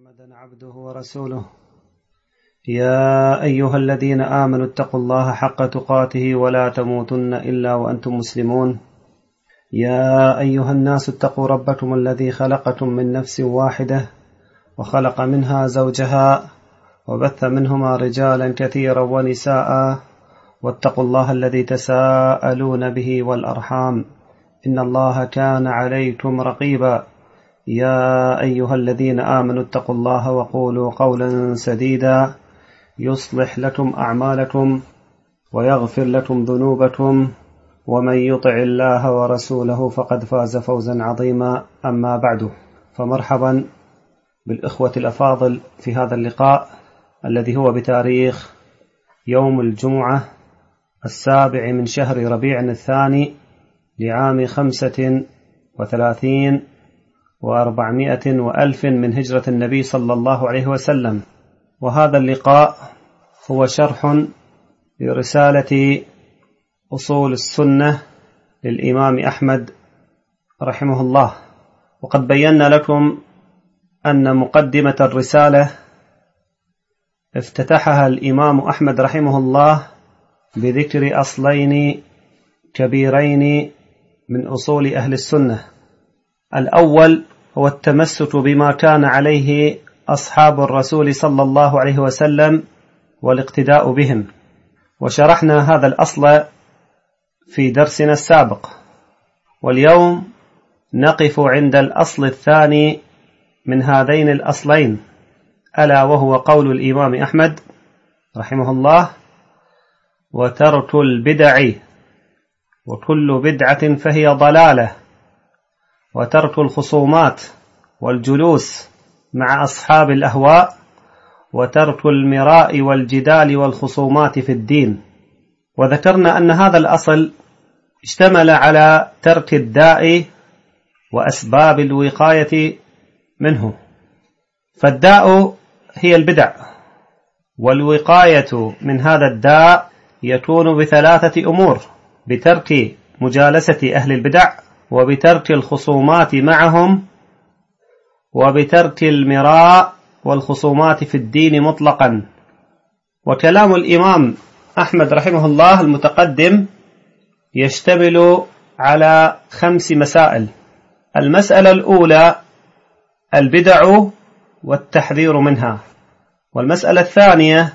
محمدا عبده ورسوله. يا أيها الذين آمنوا اتقوا الله حق تقاته ولا تموتن إلا وأنتم مسلمون. يا أيها الناس اتقوا ربكم الذي خلقكم من نفس واحدة وخلق منها زوجها وبث منهما رجالا كثيرا ونساء واتقوا الله الذي تساءلون به والأرحام إن الله كان عليكم رقيبا. يا أيها الذين آمنوا اتقوا الله وقولوا قولا سديدا يصلح لكم أعمالكم ويغفر لكم ذنوبكم ومن يطع الله ورسوله فقد فاز فوزا عظيما. أما بعد، فمرحبا بالإخوة الأفاضل في هذا اللقاء الذي هو بتاريخ يوم الجمعة 7 من شهر ربيع الثاني لعام 35 و400 وألف من هجرة النبي صلى الله عليه وسلم. وهذا اللقاء هو شرح لرسالة أصول السنة للإمام أحمد رحمه الله. وقد بينا لكم أن مقدمة الرسالة افتتحها الإمام أحمد رحمه الله بذكر أصلين كبيرين من أصول أهل السنة. الأول هو التمسك بما كان عليه أصحاب الرسول صلى الله عليه وسلم والاقتداء بهم، وشرحنا هذا الأصل في درسنا السابق. واليوم نقف عند الأصل الثاني من هذين الأصلين، ألا وهو قول الإمام أحمد رحمه الله: وترك البدع وكل بدعة فهي ضلالة، وترك الخصومات والجلوس مع أصحاب الأهواء، وترك المراء والجدال والخصومات في الدين. وذكرنا أن هذا الأصل اشتمل على ترك الداء وأسباب الوقاية منه. فالداء هي البدع، والوقاية من هذا الداء يكون بثلاثة أمور: بترك مجالسة أهل البدع، وبترك الخصومات معهم، وبترك المراء والخصومات في الدين مطلقا. وكلام الإمام أحمد رحمه الله المتقدم يشتمل على 5 مسائل. المسألة الأولى البدع والتحذير منها، والمسألة الثانية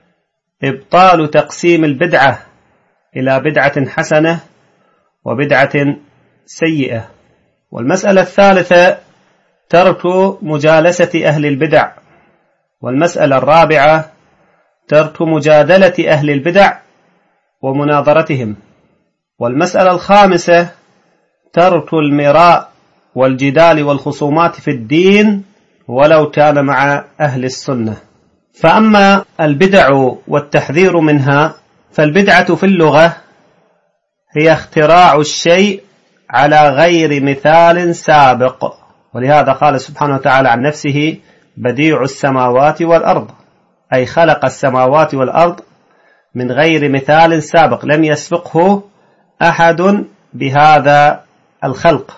إبطال تقسيم البدعة إلى بدعة حسنة وبدعة سيئة، والمسألة الثالثة ترك مجالسة أهل البدع، والمسألة الرابعة ترك مجادلة أهل البدع ومناظرتهم، والمسألة الخامسة ترك المراء والجدال والخصومات في الدين ولو كان مع أهل السنة. فأما البدع والتحذير منها، فالبدعة في اللغة هي اختراع الشيء على غير مثال سابق، ولهذا قال سبحانه وتعالى عن نفسه: بديع السماوات والأرض، أي خلق السماوات والأرض من غير مثال سابق، لم يسبقه أحد بهذا الخلق.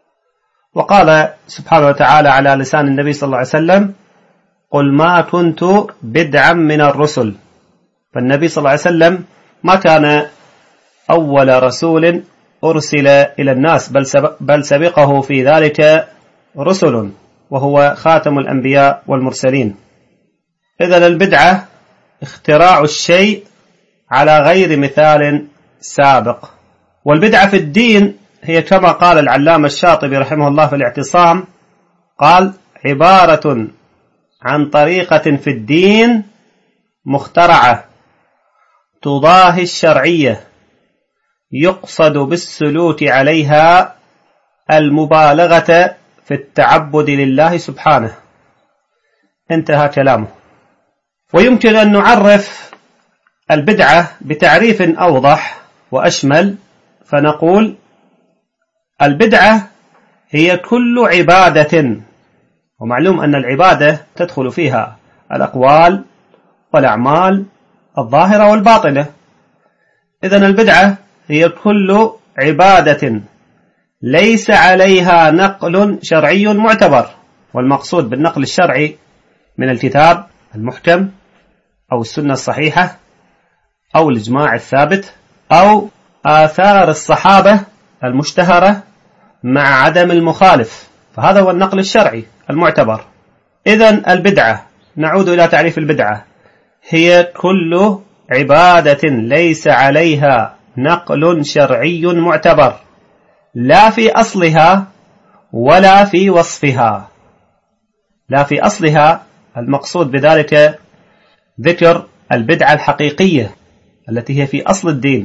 وقال سبحانه وتعالى على لسان النبي صلى الله عليه وسلم: قل ما كنت بدعا من الرسل. فالنبي صلى الله عليه وسلم ما كان أول رسول أرسل إلى الناس، بل سبقه في ذلك رسل، وهو خاتم الأنبياء والمرسلين. إذن البدعة اختراع الشيء على غير مثال سابق. والبدعة في الدين هي كما قال العلامة الشاطبي رحمه الله في الاعتصام، قال: عبارة عن طريقة في الدين مخترعة تضاهي الشرعية يقصد بالسلوك عليها المبالغة في التعبد لله سبحانه. انتهى كلامه. ويمكن أن نعرف البدعة بتعريف أوضح وأشمل، فنقول: البدعة هي كل عبادة، ومعلوم أن العبادة تدخل فيها الأقوال والأعمال الظاهرة والباطنة. إذن البدعة هي كل عبادة ليس عليها نقل شرعي معتبر، والمقصود بالنقل الشرعي من الكتاب المحكم أو السنة الصحيحة أو الإجماع الثابت أو آثار الصحابة المشتهرة مع عدم المخالف، فهذا هو النقل الشرعي المعتبر. إذن البدعة، نعود إلى تعريف البدعة، هي كل عبادة ليس عليها نقل شرعي معتبر، لا في أصلها ولا في وصفها. لا في أصلها المقصود بذلك ذكر البدعة الحقيقية التي هي في أصل الدين،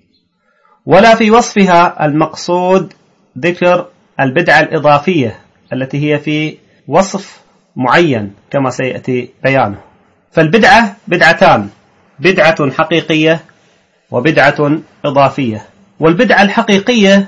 ولا في وصفها المقصود ذكر البدعة الإضافية التي هي في وصف معين كما سيأتي بيانه. فالبدعة بدعتان، بدعة حقيقية وبدعة إضافية. والبدعة الحقيقية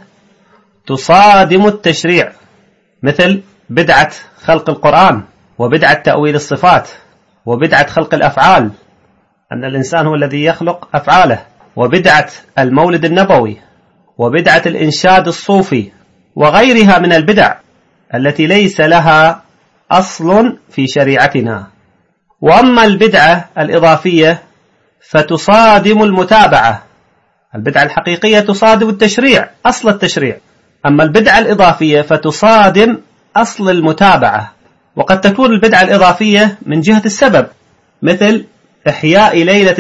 تصادم التشريع، مثل بدعة خلق القرآن، وبدعة تأويل الصفات، وبدعة خلق الأفعال، أن الإنسان هو الذي يخلق أفعاله، وبدعة المولد النبوي، وبدعة الإنشاد الصوفي، وغيرها من البدع التي ليس لها أصل في شريعتنا. وأما البدعة الإضافية فتصادم المتابعة. البدعة الحقيقية تصادم التشريع، أصل التشريع، أما البدعة الإضافية فتصادم أصل المتابعة. وقد تكون البدعة الإضافية من جهة السبب، مثل إحياء ليلة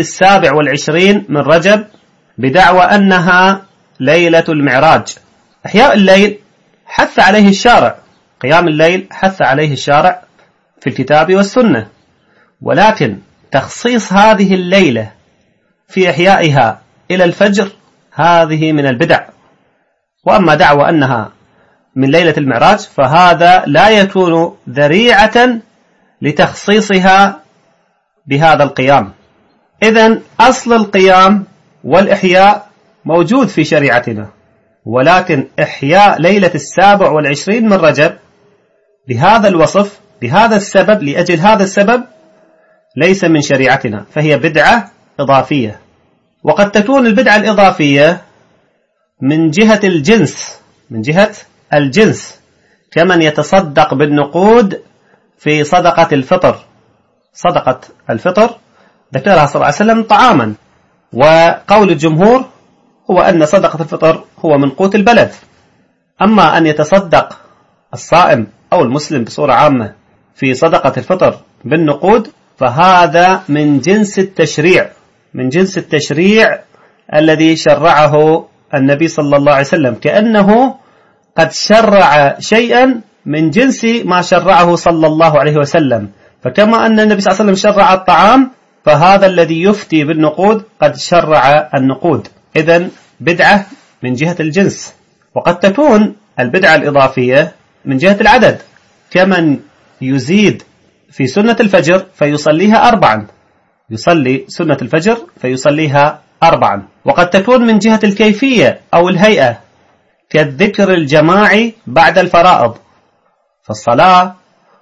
27 من رجب بدعوى أنها ليلة المعراج. إحياء الليل حث عليه الشارع، قيام الليل حث عليه الشارع في الكتاب والسنة، ولكن تخصيص هذه الليلة في إحيائها إلى الفجر هذه من البدع. وأما دعوى أنها من ليلة المعراج فهذا لا يكون ذريعة لتخصيصها بهذا القيام. إذن أصل القيام والإحياء موجود في شريعتنا، ولكن إحياء ليلة 27 من رجب بهذا الوصف بهذا السبب لأجل هذا السبب ليس من شريعتنا، فهي بدعة إضافية. وقد تكون البدعة الإضافية من جهة الجنس، من جهة الجنس، كمن يتصدق بالنقود في صدقة الفطر. صدقة الفطر ذكرها صلى الله عليه وسلم طعاما، وقول الجمهور هو أن صدقة الفطر هو من قوت البلد. أما أن يتصدق الصائم أو المسلم بصورة عامة في صدقة الفطر بالنقود فهذا من جنس التشريع، من جنس التشريع الذي شرعه النبي صلى الله عليه وسلم، كأنه قد شرع شيئا من جنس ما شرعه صلى الله عليه وسلم. فكما أن النبي صلى الله عليه وسلم شرع الطعام فهذا الذي يفتي بالنقود قد شرع النقود. إذن بدعة من جهة الجنس. وقد تكون البدعة الإضافية من جهة العدد، كمن يزيد في سنة الفجر فيصليها 4، يصلي سنة الفجر فيصليها 4. وقد تكون من جهة الكيفية أو الهيئة، كالذكر الجماعي بعد الفرائض. فالصلاة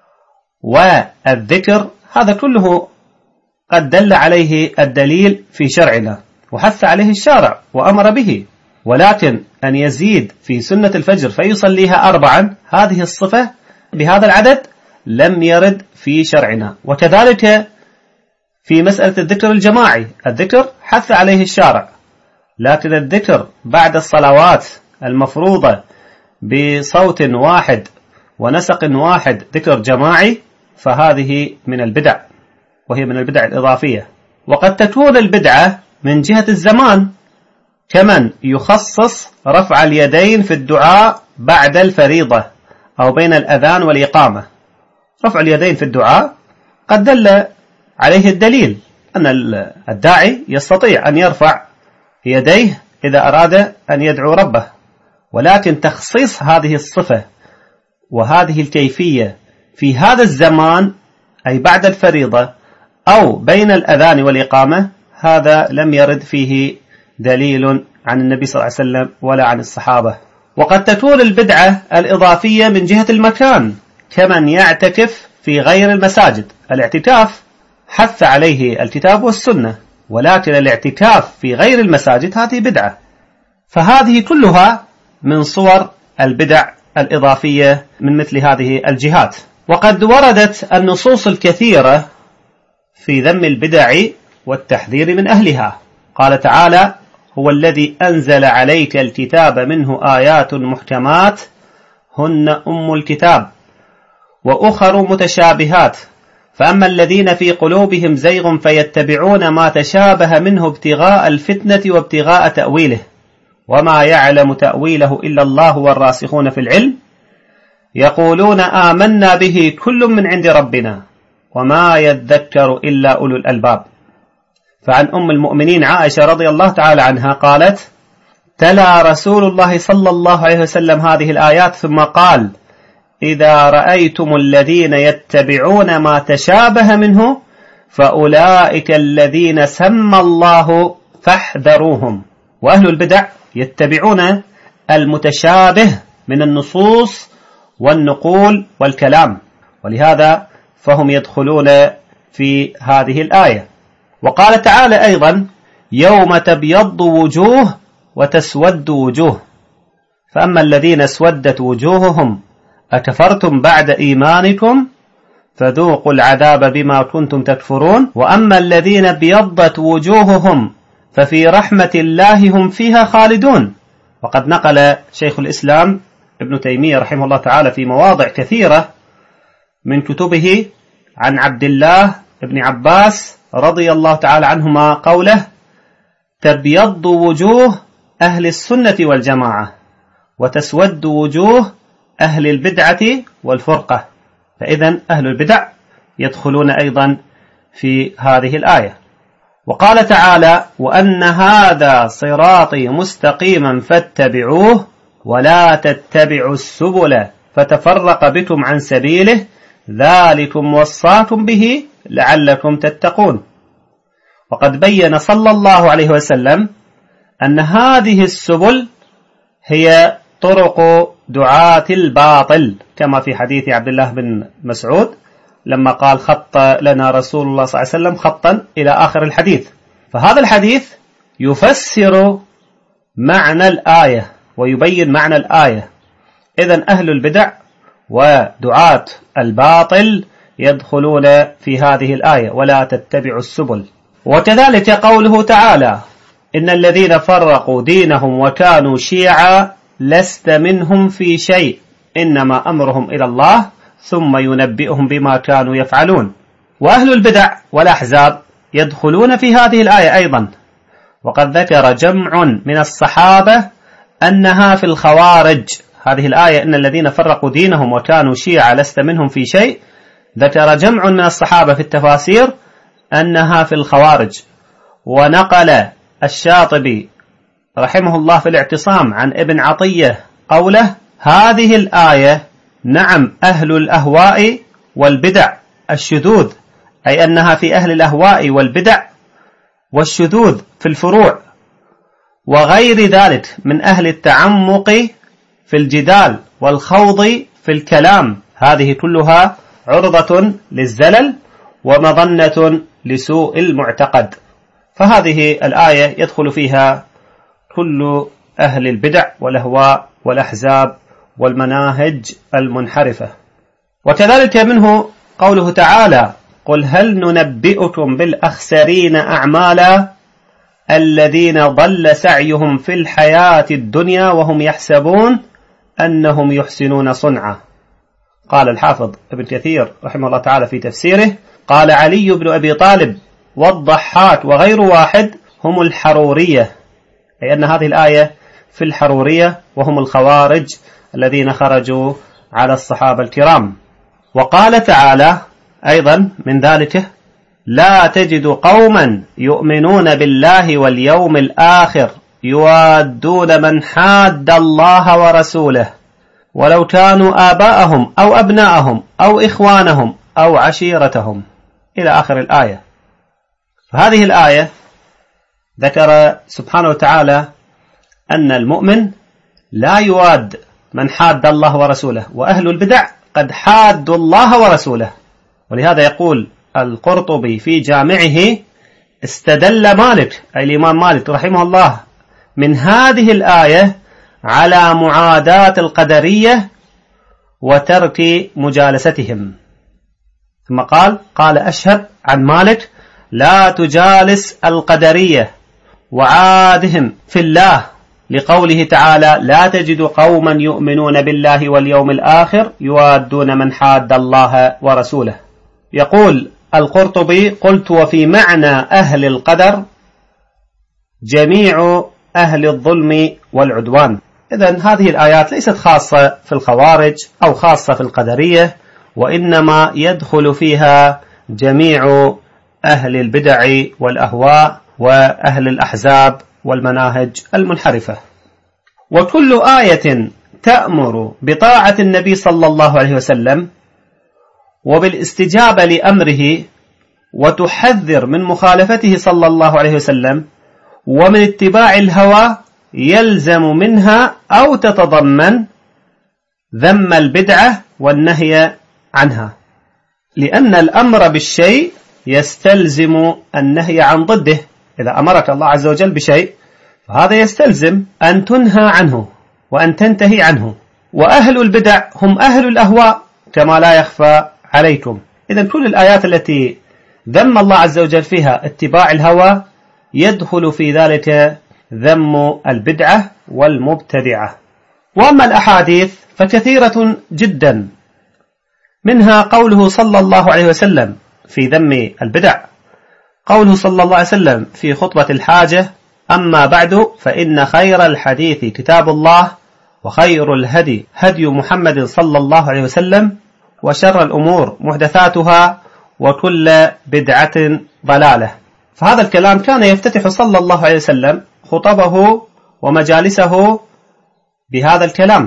والذكر هذا كله قد دل عليه الدليل في شرعنا وحث عليه الشارع وأمر به، ولكن أن يزيد في سنة الفجر فيصليها 4 هذه الصفة بهذا العدد لم يرد في شرعنا. وكذلك في مسألة الذكر الجماعي، الذكر حث عليه الشارع، لكن الذكر بعد الصلوات المفروضة بصوت واحد ونسق واحد ذكر جماعي فهذه من البدع، وهي من البدع الإضافية. وقد تكون البدعة من جهة الزمان، كمن يخصص رفع اليدين في الدعاء بعد الفريضة أو بين الأذان والإقامة. رفع اليدين في الدعاء قد دل عليه الدليل أن الداعي يستطيع أن يرفع يديه إذا أراد أن يدعو ربه، ولكن تخصيص هذه الصفة وهذه الكيفية في هذا الزمان أي بعد الفريضة أو بين الأذان والإقامة هذا لم يرد فيه دليل عن النبي صلى الله عليه وسلم ولا عن الصحابة. وقد تكون البدعة الإضافية من جهة المكان، كمن يعتكف في غير المساجد. الاعتكاف حث عليه الكتاب والسنة، ولكن الاعتكاف في غير المساجد هذه بدعة. فهذه كلها من صور البدع الإضافية من مثل هذه الجهات. وقد وردت النصوص الكثيرة في ذم البدع والتحذير من أهلها. قال تعالى: هو الذي أنزل عليك الكتاب منه آيات محكمات هن أم الكتاب وأخر متشابهات فأما الذين في قلوبهم زيغ فيتبعون ما تشابه منه ابتغاء الفتنة وابتغاء تأويله وما يعلم تأويله إلا الله والراسخون في العلم يقولون آمنا به كل من عند ربنا وما يذكر إلا أولو الألباب. فعن أم المؤمنين عائشة رضي الله تعالى عنها قالت: تلا رسول الله صلى الله عليه وسلم هذه الآيات ثم قال: إذا رأيتم الذين يتبعون ما تشابه منه فأولئك الذين سمى الله فاحذروهم. وأهل البدع يتبعون المتشابه من النصوص والنقول والكلام، ولهذا فهم يدخلون في هذه الآية. وقال تعالى أيضا: يوم تبيض وجوه وتسود وجوه فأما الذين اسودت وجوههم أكفرتم بعد إيمانكم فذوقوا العذاب بما كنتم تكفرون وأما الذين ابيضت وجوههم ففي رحمة الله هم فيها خالدون. وقد نقل شيخ الإسلام ابن تيمية رحمه الله تعالى في مواضع كثيرة من كتبه عن عبد الله بن عباس رضي الله تعالى عنهما قوله: تبيض وجوه أهل السنة والجماعة وتسود وجوه أهل البدعة والفرقة. فإذن أهل البدع يدخلون أيضا في هذه الآية. وقال تعالى: وأن هذا صراطي مستقيما فاتبعوه ولا تتبعوا السبل فتفرق بكم عن سبيله ذلكم وصاكم به لعلكم تتقون. وقد بين صلى الله عليه وسلم أن هذه السبل هي طرق دعاة الباطل كما في حديث عبد الله بن مسعود لما قال: خط لنا رسول الله صلى الله عليه وسلم خطا إلى آخر الحديث. فهذا الحديث يفسر معنى الآية ويبين معنى الآية. إذن أهل البدع ودعاة الباطل يدخلون في هذه الآية ولا تتبعوا السبل. وكذلك قوله تعالى: إن الذين فرقوا دينهم وكانوا شيعا لست منهم في شيء إنما أمرهم إلى الله ثم ينبئهم بما كانوا يفعلون. وأهل البدع والأحزاب يدخلون في هذه الآية أيضا. وقد ذكر جمع من الصحابة أنها في الخوارج. هذه الآية إن الذين فرقوا دينهم وكانوا شيعا لست منهم في شيء، ذكر جمع من الصحابة في التفاسير أنها في الخوارج. ونقل الشاطبي رحمه الله في الاعتصام عن ابن عطية قوله: هذه الآية نعم أهل الأهواء والبدع الشذوذ، أي أنها في أهل الأهواء والبدع والشذوذ في الفروع وغير ذلك من أهل التعمق في الجدال والخوض في الكلام، هذه كلها عرضة للزلل ومظنة لسوء المعتقد. فهذه الآية يدخل فيها كل أهل البدع والأهواء والأحزاب والمناهج المنحرفة. وكذلك منه قوله تعالى: قل هل ننبئكم بالأخسرين أعمالا الذين ضل سعيهم في الحياة الدنيا وهم يحسبون أنهم يحسنون صنعا. قال الحافظ ابن كثير رحمه الله تعالى في تفسيره: قال علي بن أبي طالب والضحاك وغير واحد هم الحرورية، أي أن هذه الآية في الحرورية وهم الخوارج الذين خرجوا على الصحابة الكرام. وقال تعالى أيضا من ذلك: لا تجد قوما يؤمنون بالله واليوم الآخر يوادون من حاد الله ورسوله ولو كانوا آباءهم أو أبناءهم أو إخوانهم أو عشيرتهم إلى آخر الآية. فهذه الآية ذكر سبحانه وتعالى أن المؤمن لا يواد من حاد الله ورسوله، وأهل البدع قد حادوا الله ورسوله. ولهذا يقول القرطبي في جامعه: استدل مالك أي الإمام مالك رحمه الله من هذه الآية على معاداة القدرية وترك مجالستهم. ثم قال أشهد عن مالك: لا تجالس القدرية وعادهم في الله، لقوله تعالى: لا تجد قوما يؤمنون بالله واليوم الآخر يوادون من حاد الله ورسوله. يقول القرطبي: قلت وفي معنى أهل القدر جميع أهل الظلم والعدوان. إذن هذه الآيات ليست خاصة في الخوارج أو خاصة في القدرية، وإنما يدخل فيها جميع أهل البدع والأهواء وأهل الأحزاب والمناهج المنحرفة. وكل آية تأمر بطاعة النبي صلى الله عليه وسلم وبالاستجابة لأمره وتحذر من مخالفته صلى الله عليه وسلم ومن اتباع الهوى يلزم منها أو تتضمن ذم البدعة والنهي عنها، لأن الأمر بالشيء يستلزم النهي عن ضده. إذا أمرك الله عز وجل بشيء فهذا يستلزم أن تنهى عنه وأن تنتهي عنه. وأهل البدع هم أهل الأهواء كما لا يخفى عليكم. إذن كل الآيات التي ذم الله عز وجل فيها اتباع الهوى يدخل في ذلك ذم البدعة والمبتدعة. وأما الأحاديث فكثيرة جدا، منها قوله صلى الله عليه وسلم في ذم البدع، قوله صلى الله عليه وسلم في خطبة الحاجة: أما بعد فإن خير الحديث كتاب الله، وخير الهدي هدي محمد صلى الله عليه وسلم، وشر الأمور محدثاتها، وكل بدعة ضلالة. فهذا الكلام كان يفتتح صلى الله عليه وسلم خطبه ومجالسه بهذا الكلام،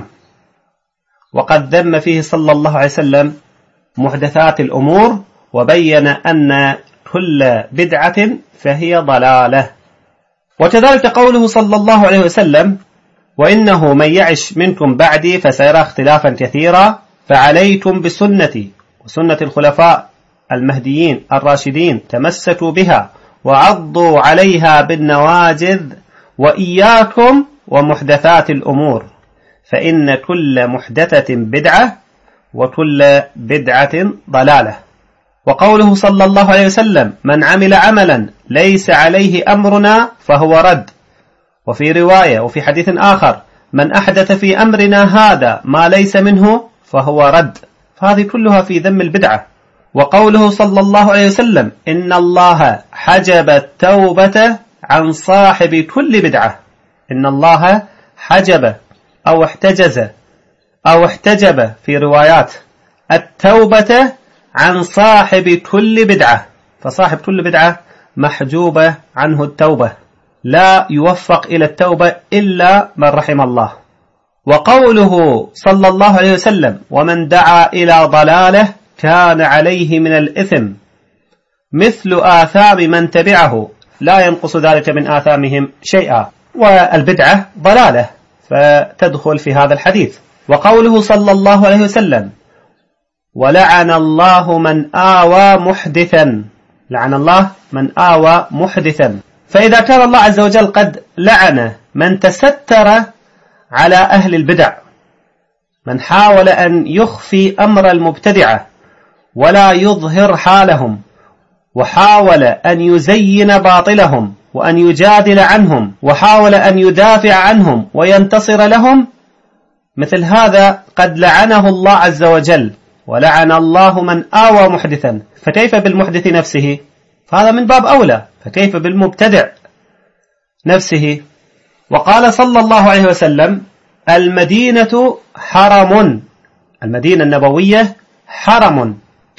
وقد ذم فيه صلى الله عليه وسلم محدثات الأمور، وبين أن كل بدعة فهي ضلالة. وكذلك قوله صلى الله عليه وسلم: وإنه من يعش منكم بعدي فسيرى اختلافا كثيرا، فعليكم بسنتي وسنة الخلفاء المهديين الراشدين، تمسكوا بها وعضوا عليها بالنواجذ، وإياكم ومحدثات الأمور، فإن كل محدثة بدعة وكل بدعة ضلالة. وقوله صلى الله عليه وسلم: من عمل عملا ليس عليه أمرنا فهو رد. وفي رواية وفي حديث آخر: من أحدث في أمرنا هذا ما ليس منه فهو رد. فهذه كلها في ذم البدعة. وقوله صلى الله عليه وسلم: إن الله حجب التوبة عن صاحب كل بدعة. إن الله حجب أو احتجب في روايات التوبة عن صاحب كل بدعة، فصاحب كل بدعة محجوبة عنه التوبة، لا يوفق إلى التوبة إلا من رحم الله. وقوله صلى الله عليه وسلم: ومن دعا إلى ضلاله كان عليه من الإثم مثل آثام من تبعه لا ينقص ذلك من آثامهم شيئا. والبدعة ضلالة فتدخل في هذا الحديث. وقوله صلى الله عليه وسلم: ولعن الله من آوى محدثا. لعن الله من آوى محدثا. فإذا كان الله عز وجل قد لعن من تستر على أهل البدع، من حاول أن يخفي أمر المبتدعة ولا يظهر حالهم، وحاول أن يزين باطلهم وأن يجادل عنهم، وحاول أن يدافع عنهم وينتصر لهم، مثل هذا قد لعنه الله عز وجل. ولعن الله من آوى محدثا. فكيف بالمحدث نفسه؟ فهذا من باب أولى، فكيف بالمبتدع نفسه؟ وقال صلى الله عليه وسلم: المدينة حرم. المدينة النبوية حرم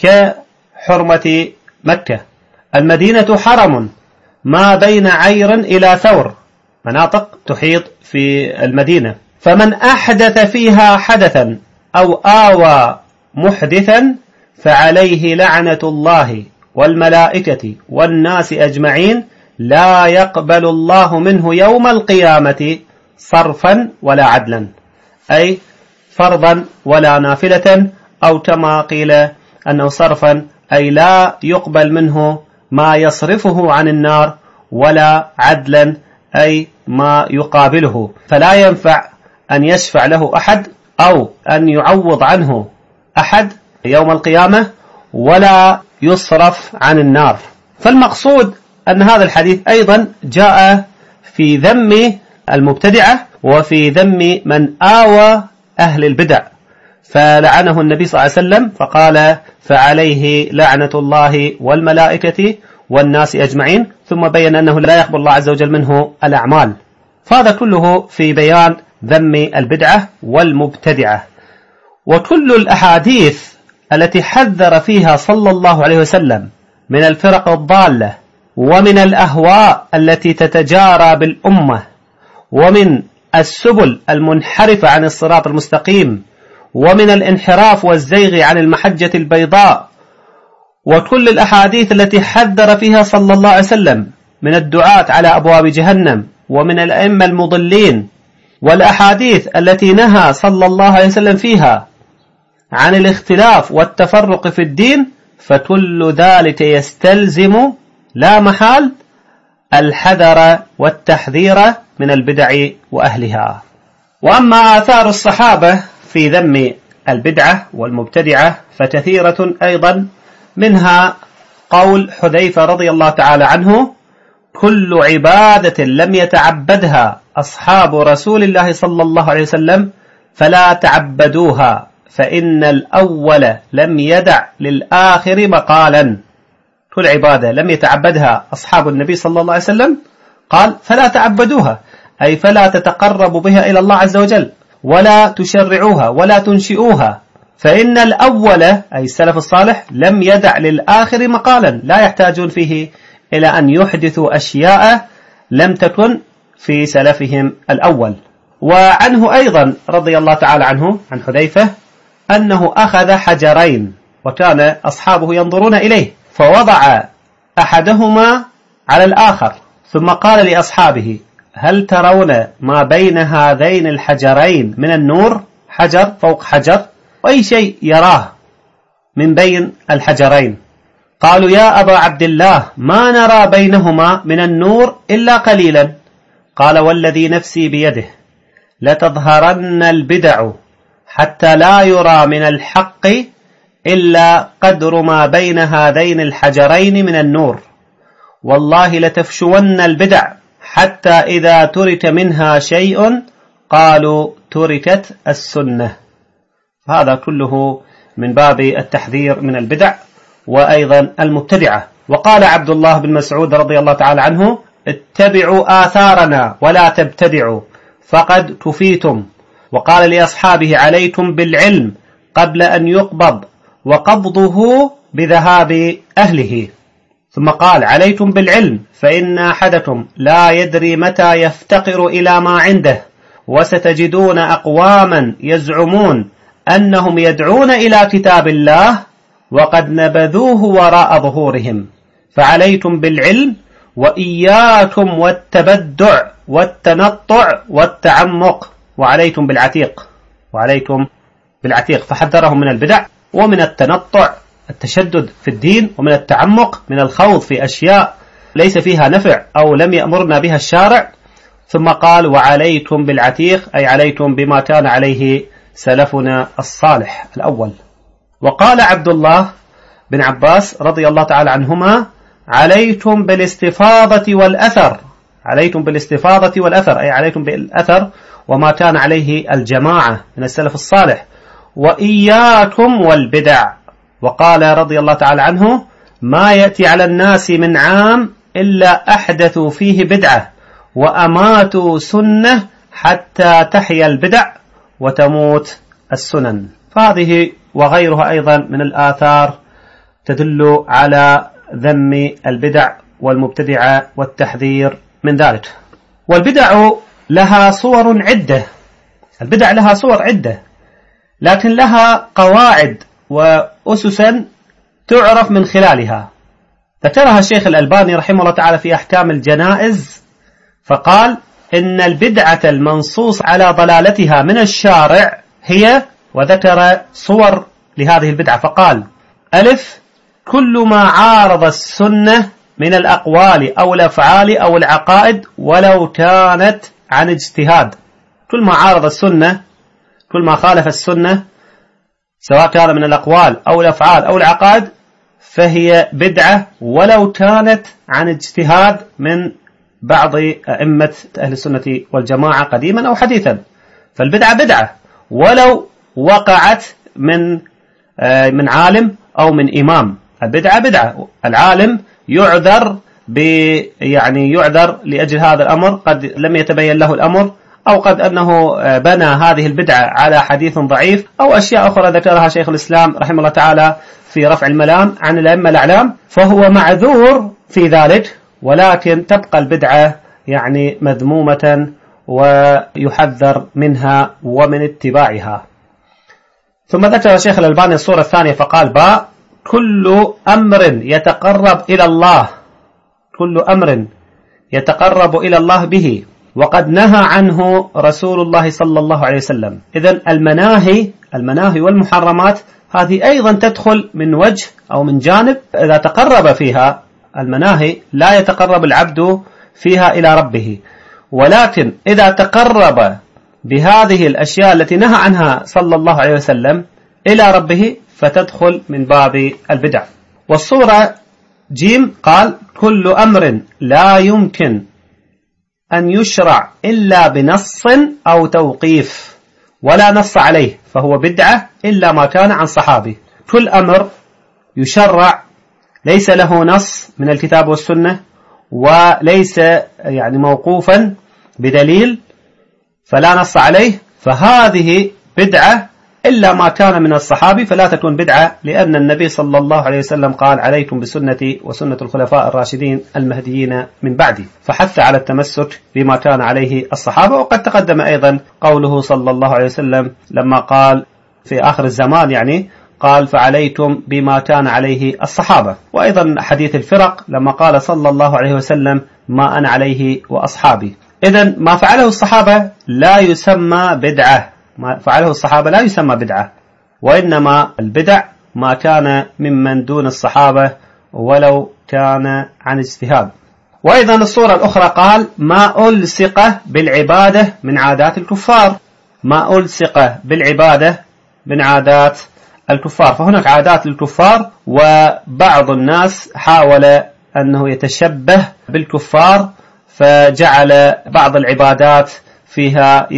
كحرمة مكة. المدينة حرم ما بين عير إلى ثور، مناطق تحيط في المدينة. فمن أحدث فيها حدثا أو آوى محدثا فعليه لعنة الله والملائكة والناس أجمعين، لا يقبل الله منه يوم القيامة صرفا ولا عدلا، أي فرضا ولا نافلة، أو كما قيل أنه صرفا أي لا يقبل منه ما يصرفه عن النار، ولا عدلا أي ما يقابله، فلا ينفع أن يشفع له أحد أو أن يعوض عنه أحد يوم القيامة، ولا يصرف عن النار. فالمقصود أن هذا الحديث أيضا جاء في ذم المبتدعة وفي ذم من آوى أهل البدع، فلعنه النبي صلى الله عليه وسلم فقال فعليه لعنة الله والملائكة والناس أجمعين، ثم بين أنه لا يقبل الله عز وجل منه الأعمال. فهذا كله في بيان ذم البدعة والمبتدعة. وكل الأحاديث التي حذر فيها صلى الله عليه وسلم من الفرق الضالة ومن الأهواء التي تتجارى بالأمة ومن السبل المنحرفة عن الصراط المستقيم ومن الانحراف والزيغ عن المحجة البيضاء، وكل الأحاديث التي حذر فيها صلى الله عليه وسلم من الدعاة على أبواب جهنم ومن الأئمة المضلين، والأحاديث التي نهى صلى الله عليه وسلم فيها عن الاختلاف والتفرق في الدين، فكل ذلك يستلزم لا محال الحذر والتحذير من البدع وأهلها. وأما آثار الصحابة في ذم البدعة والمبتدعة فكثيرة أيضا، منها قول حذيفة رضي الله تعالى عنه: كل عبادة لم يتعبدها أصحاب رسول الله صلى الله عليه وسلم فلا تعبدوها، فإن الأول لم يدع للآخر مقالا. كل عبادة لم يتعبدها أصحاب النبي صلى الله عليه وسلم قال فلا تعبدوها، أي فلا تتقربوا بها إلى الله عز وجل ولا تشرعوها ولا تنشئوها، فإن الأول أي السلف الصالح لم يدع للآخر مقالا، لا يحتاجون فيه إلى أن يحدثوا أشياء لم تكن في سلفهم الأول. وعنه أيضا رضي الله تعالى عنه عن حذيفة أنه أخذ حجرين وكان أصحابه ينظرون إليه، فوضع أحدهما على الآخر ثم قال لأصحابه: هل ترون ما بين هذين الحجرين من النور؟ حجر فوق حجر، وأي شيء يراه من بين الحجرين. قالوا: يا أبا عبد الله ما نرى بينهما من النور إلا قليلا. قال: والذي نفسي بيده لتظهرن البدع حتى لا يرى من الحق إلا قدر ما بين هذين الحجرين من النور، والله لتفشون البدع حتى إذا ترك منها شيء قالوا تركت السنة. هذا كله من باب التحذير من البدع وأيضا المبتدعة. وقال عبد الله بن مسعود رضي الله تعالى عنه: اتبعوا آثارنا ولا تبتدعوا فقد كفيتم. وقال لأصحابه: عليكم بالعلم قبل أن يقبض وقبضه بذهاب أهله. ثم قال: عليكم بالعلم فإن أحدكم لا يدري متى يفتقر إلى ما عنده، وستجدون أقواما يزعمون أنهم يدعون إلى كتاب الله وقد نبذوه وراء ظهورهم، فعليكم بالعلم وإياكم والتبدع والتنطع والتعمق، وعليكم بالعتيق فحذرهم من البدع ومن التنطع التشدد في الدين، ومن التعمق من الخوض في أشياء ليس فيها نفع أو لم يأمرنا بها الشارع. ثم قال: وعليكم بالعتيق أي عليكم بما كان عليه سلفنا الصالح الأول. وقال عبد الله بن عباس رضي الله تعالى عنهما: عليكم بالاستفاضة والأثر. عليكم بالاستفاضة والأثر أي عليكم بالأثر وما كان عليه الجماعة من السلف الصالح، وإياكم والبدع. وقال رضي الله تعالى عنه: ما يأتي على الناس من عام إلا أحدثوا فيه بدعة وأماتوا سنة حتى تحيا البدع وتموت السنن. فهذه وغيرها أيضا من الآثار تدل على ذم البدع والمبتدعة والتحذير من ذلك. والبدع لها صور عدة، البدع لها صور عدة، لكن لها قواعد وأسسا تعرف من خلالها. ذكرها الشيخ الألباني رحمه الله تعالى في أحكام الجنائز، فقال: إن البدعة المنصوص على ضلالتها من الشارع هي، وذكر صور لهذه البدعة فقال: ألف، كل ما عارض السنة من الأقوال أو الأفعال أو العقائد ولو كانت عن اجتهاد. كل ما عارض السنة، كل ما خالف السنة سواء كان من الأقوال أو الأفعال أو العقائد فهي بدعة ولو كانت عن اجتهاد من بعض أئمة أهل السنة والجماعة قديما أو حديثا. فالبدعة بدعة ولو وقعت من عالم أو من إمام. البدعة بدعة. العالم يعذر يعذر لأجل هذا الأمر، قد لم يتبين له الأمر، أو قد أنه بنى هذه البدعة على حديث ضعيف أو أشياء أخرى ذكرها شيخ الإسلام رحمه الله تعالى في رفع الملام عن الأئمة الأعلام، فهو معذور في ذلك، ولكن تبقى البدعة مذمومة ويحذر منها ومن اتباعها. ثم ذكر شيخ الألباني الصورة الثانية فقال: كل أمر يتقرب إلى الله، كل أمر يتقرب إلى الله به وقد نهى عنه رسول الله صلى الله عليه وسلم. إذن المناهي والمحرمات هذه أيضا تدخل من وجه أو من جانب. إذا تقرب فيها المناهي لا يتقرب العبد فيها إلى ربه، ولكن إذا تقرب بهذه الأشياء التي نهى عنها صلى الله عليه وسلم إلى ربه فتدخل من باب البدع. والصورة جيم قال: كل أمر لا يمكن أن يشرع إلا بنص أو توقيف ولا نص عليه فهو بدعة إلا ما كان عن صحابي. كل أمر يشرع ليس له نص من الكتاب والسنة وليس موقوفا بدليل فلا نص عليه، فهذه بدعة إلا ما كان من الصحابي فلا تكون بدعة، لأن النبي صلى الله عليه وسلم قال: عليكم بسنتي وسنة الخلفاء الراشدين المهديين من بعدي، فحث على التمسك بما كان عليه الصحابة. وقد تقدم أيضا قوله صلى الله عليه وسلم لما قال في آخر الزمان قال: فعليكم بما كان عليه الصحابة. وأيضا حديث الفرق لما قال صلى الله عليه وسلم: ما أنا عليه وأصحابي. إذن ما فعله الصحابة لا يسمى بدعة، ما فعله الصحابة لا يسمى بدعة، وإنما البدع ما كان ممن دون الصحابة ولو كان عن اجتهاد. وأيضا الصورة الأخرى قال: ما ألصق بالعبادة من عادات الكفار، ما ألصق بالعبادة من عادات الكفار. فهناك عادات للكفار، وبعض الناس حاول أنه يتشبه بالكفار فجعل بعض العبادات فيها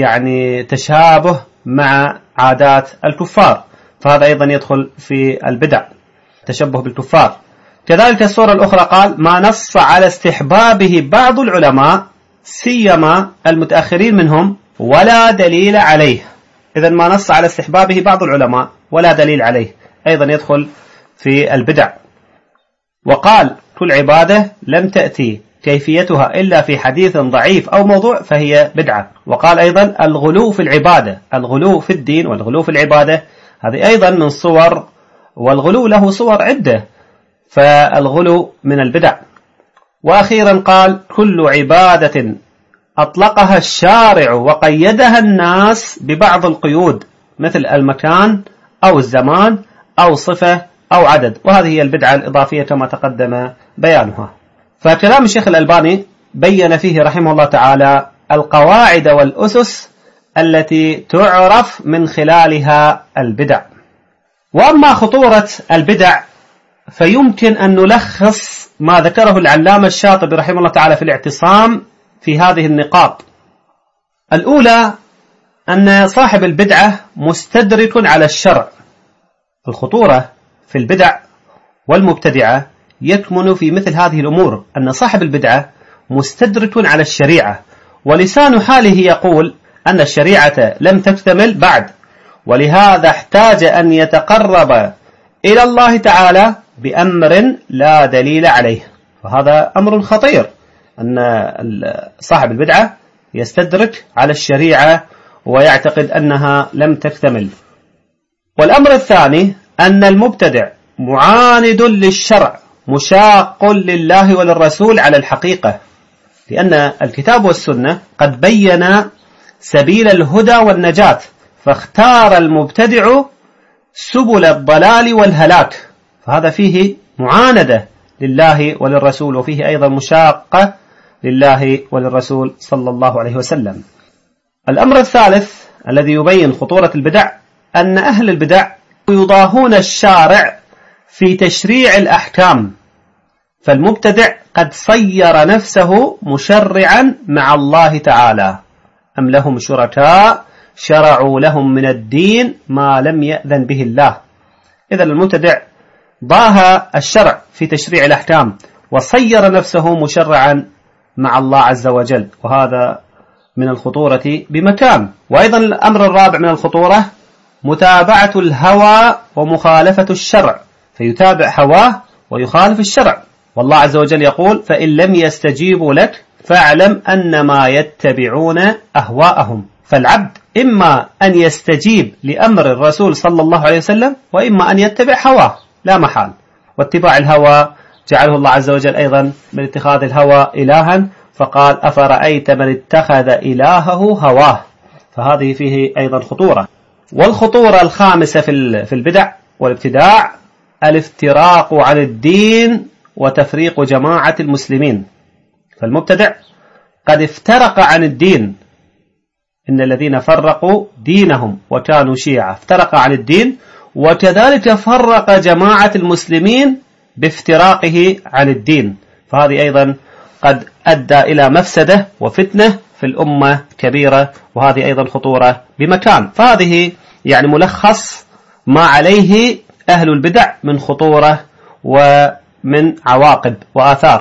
تشابه مع عادات الكفار، فهذا أيضا يدخل في البدع، تشبه بالكفار. كذلك الصورة الأخرى قال: ما نص على استحبابه بعض العلماء سيما المتأخرين منهم ولا دليل عليه. إذن ما نص على استحبابه بعض العلماء ولا دليل عليه أيضا يدخل في البدع. وقال: كل عبادة لم تأتي كيفيتها إلا في حديث ضعيف أو موضوع فهي بدعة. وقال أيضا: الغلو في العبادة، الغلو في الدين والغلو في العبادة هذه أيضا من صور، والغلو له صور عدة، فالغلو من البدع. وأخيرا قال: كل عبادة أطلقها الشارع وقيدها الناس ببعض القيود مثل المكان أو الزمان أو صفة أو عدد، وهذه هي البدعة الإضافية كما تقدم بيانها. فكلام الشيخ الألباني بين فيه رحمه الله تعالى القواعد والأسس التي تعرف من خلالها البدع. وأما خطورة البدع فيمكن أن نلخص ما ذكره العلامة الشاطبي رحمه الله تعالى في الاعتصام في هذه النقاط. الأولى أن صاحب البدعة مستدرك على الشرع. الخطورة في البدع والمبتدعة يكمن في مثل هذه الأمور، أن صاحب البدعة مستدرك على الشريعة، ولسان حاله يقول أن الشريعة لم تكتمل بعد، ولهذا احتاج أن يتقرب إلى الله تعالى بأمر لا دليل عليه. فهذا أمر خطير، أن صاحب البدعة يستدرك على الشريعة ويعتقد أنها لم تكتمل. والأمر الثاني أن المبتدع معاند للشرع مشاق لله وللرسول على الحقيقة، لأن الكتاب والسنة قد بين سبيل الهدى والنجاة، فاختار المبتدع سبل الضلال والهلاك، فهذا فيه معاندة لله وللرسول، وفيه أيضا مشاقة لله وللرسول صلى الله عليه وسلم. الأمر الثالث الذي يبين خطورة البدع أن أهل البدع يضاهون الشارع في تشريع الأحكام، فالمبتدع قد صير نفسه مشرعا مع الله تعالى، أم لهم شركاء شرعوا لهم من الدين ما لم يأذن به الله. إذا المبتدع ضاهى الشرع في تشريع الأحكام وصير نفسه مشرعا مع الله عز وجل، وهذا من الخطورة بمكان. وأيضا الأمر الرابع من الخطورة متابعة الهوى ومخالفة الشرع، فيتابع هواه ويخالف الشرع. والله عز وجل يقول: فإن لم يستجيبوا لك فاعلم أنما يتبعون أهواءهم. فالعبد إما أن يستجيب لأمر الرسول صلى الله عليه وسلم، وإما أن يتبع هواه لا محال. واتباع الهوى جعله الله عز وجل أيضا من اتخاذ الهوى إلها، فقال: أفرأيت من اتخذ إلهه هواه. فهذه فيه أيضا خطورة. والخطورة الخامسة في البدع والابتداع الافتراق عن الدين وتفريق جماعة المسلمين. فالمبتدع قد افترق عن الدين، إن الذين فرقوا دينهم وكانوا شيعا، افترق عن الدين، وكذلك فرق جماعة المسلمين بافتراقه عن الدين. فهذه أيضا قد أدى إلى مفسدة وفتنة في الأمة كبيرة، وهذه أيضا خطورة بمكان. فهذه يعني ملخص ما عليه أهل البدع من خطورة ومن عواقب وآثار.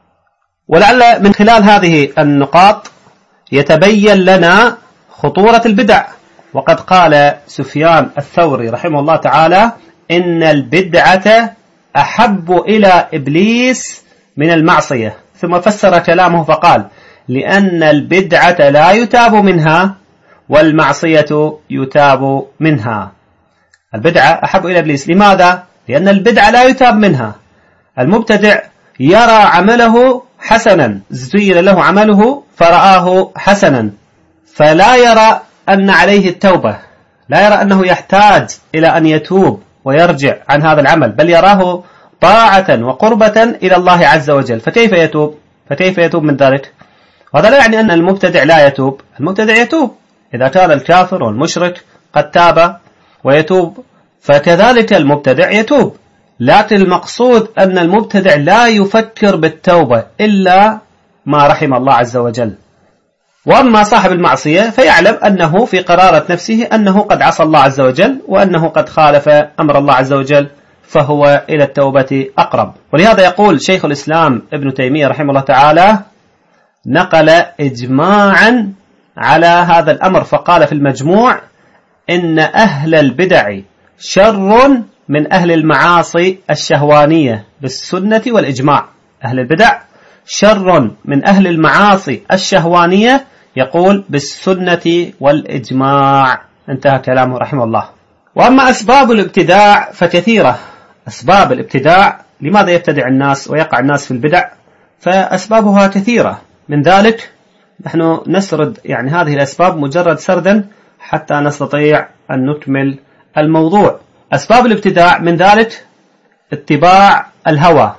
ولعل من خلال هذه النقاط يتبين لنا خطورة البدع. وقد قال سفيان الثوري رحمه الله تعالى: إن البدعة أحب إلى إبليس من المعصية. ثم فسر كلامه فقال: لأن البدعة لا يتاب منها والمعصية يتاب منها. البدعة أحب إلى إبليس. لماذا؟ لأن البدعة لا يتاب منها. المبتدع يرى عمله حسنا، زين له عمله فرآه حسنا، فلا يرى أن عليه التوبة، لا يرى أنه يحتاج إلى أن يتوب ويرجع عن هذا العمل، بل يراه طاعة وقربة إلى الله عز وجل. فكيف يتوب من ذلك؟ وهذا لا يعني أن المبتدع لا يتوب. المبتدع يتوب إذا كان الكافر والمشرك قد تاب ويتوب، فكذلك المبتدع يتوب. لكن المقصود أن المبتدع لا يفكر بالتوبة إلا ما رحم الله عز وجل. وأما صاحب المعصية فيعلم أنه في قرارة نفسه أنه قد عصى الله عز وجل، وأنه قد خالف أمر الله عز وجل، فهو إلى التوبة أقرب. ولهذا يقول شيخ الإسلام ابن تيمية رحمه الله تعالى: نقل إجماعا على هذا الأمر، فقال في المجموع: إن أهل البدع شر من أهل المعاصي الشهوانية بالسنة والإجماع. أهل البدع شر من أهل المعاصي الشهوانية، يقول بالسنة والإجماع. انتهى كلامه رحمه الله. وأما أسباب الابتداع فكثيرة. أسباب الابتداع، لماذا يبتدع الناس ويقع الناس في البدع؟ فأسبابها كثيرة. من ذلك نحن نسرد يعني هذه الأسباب مجرد سردا حتى نستطيع أن نكمل الموضوع. أسباب الابتداع من ذلك اتباع الهوى،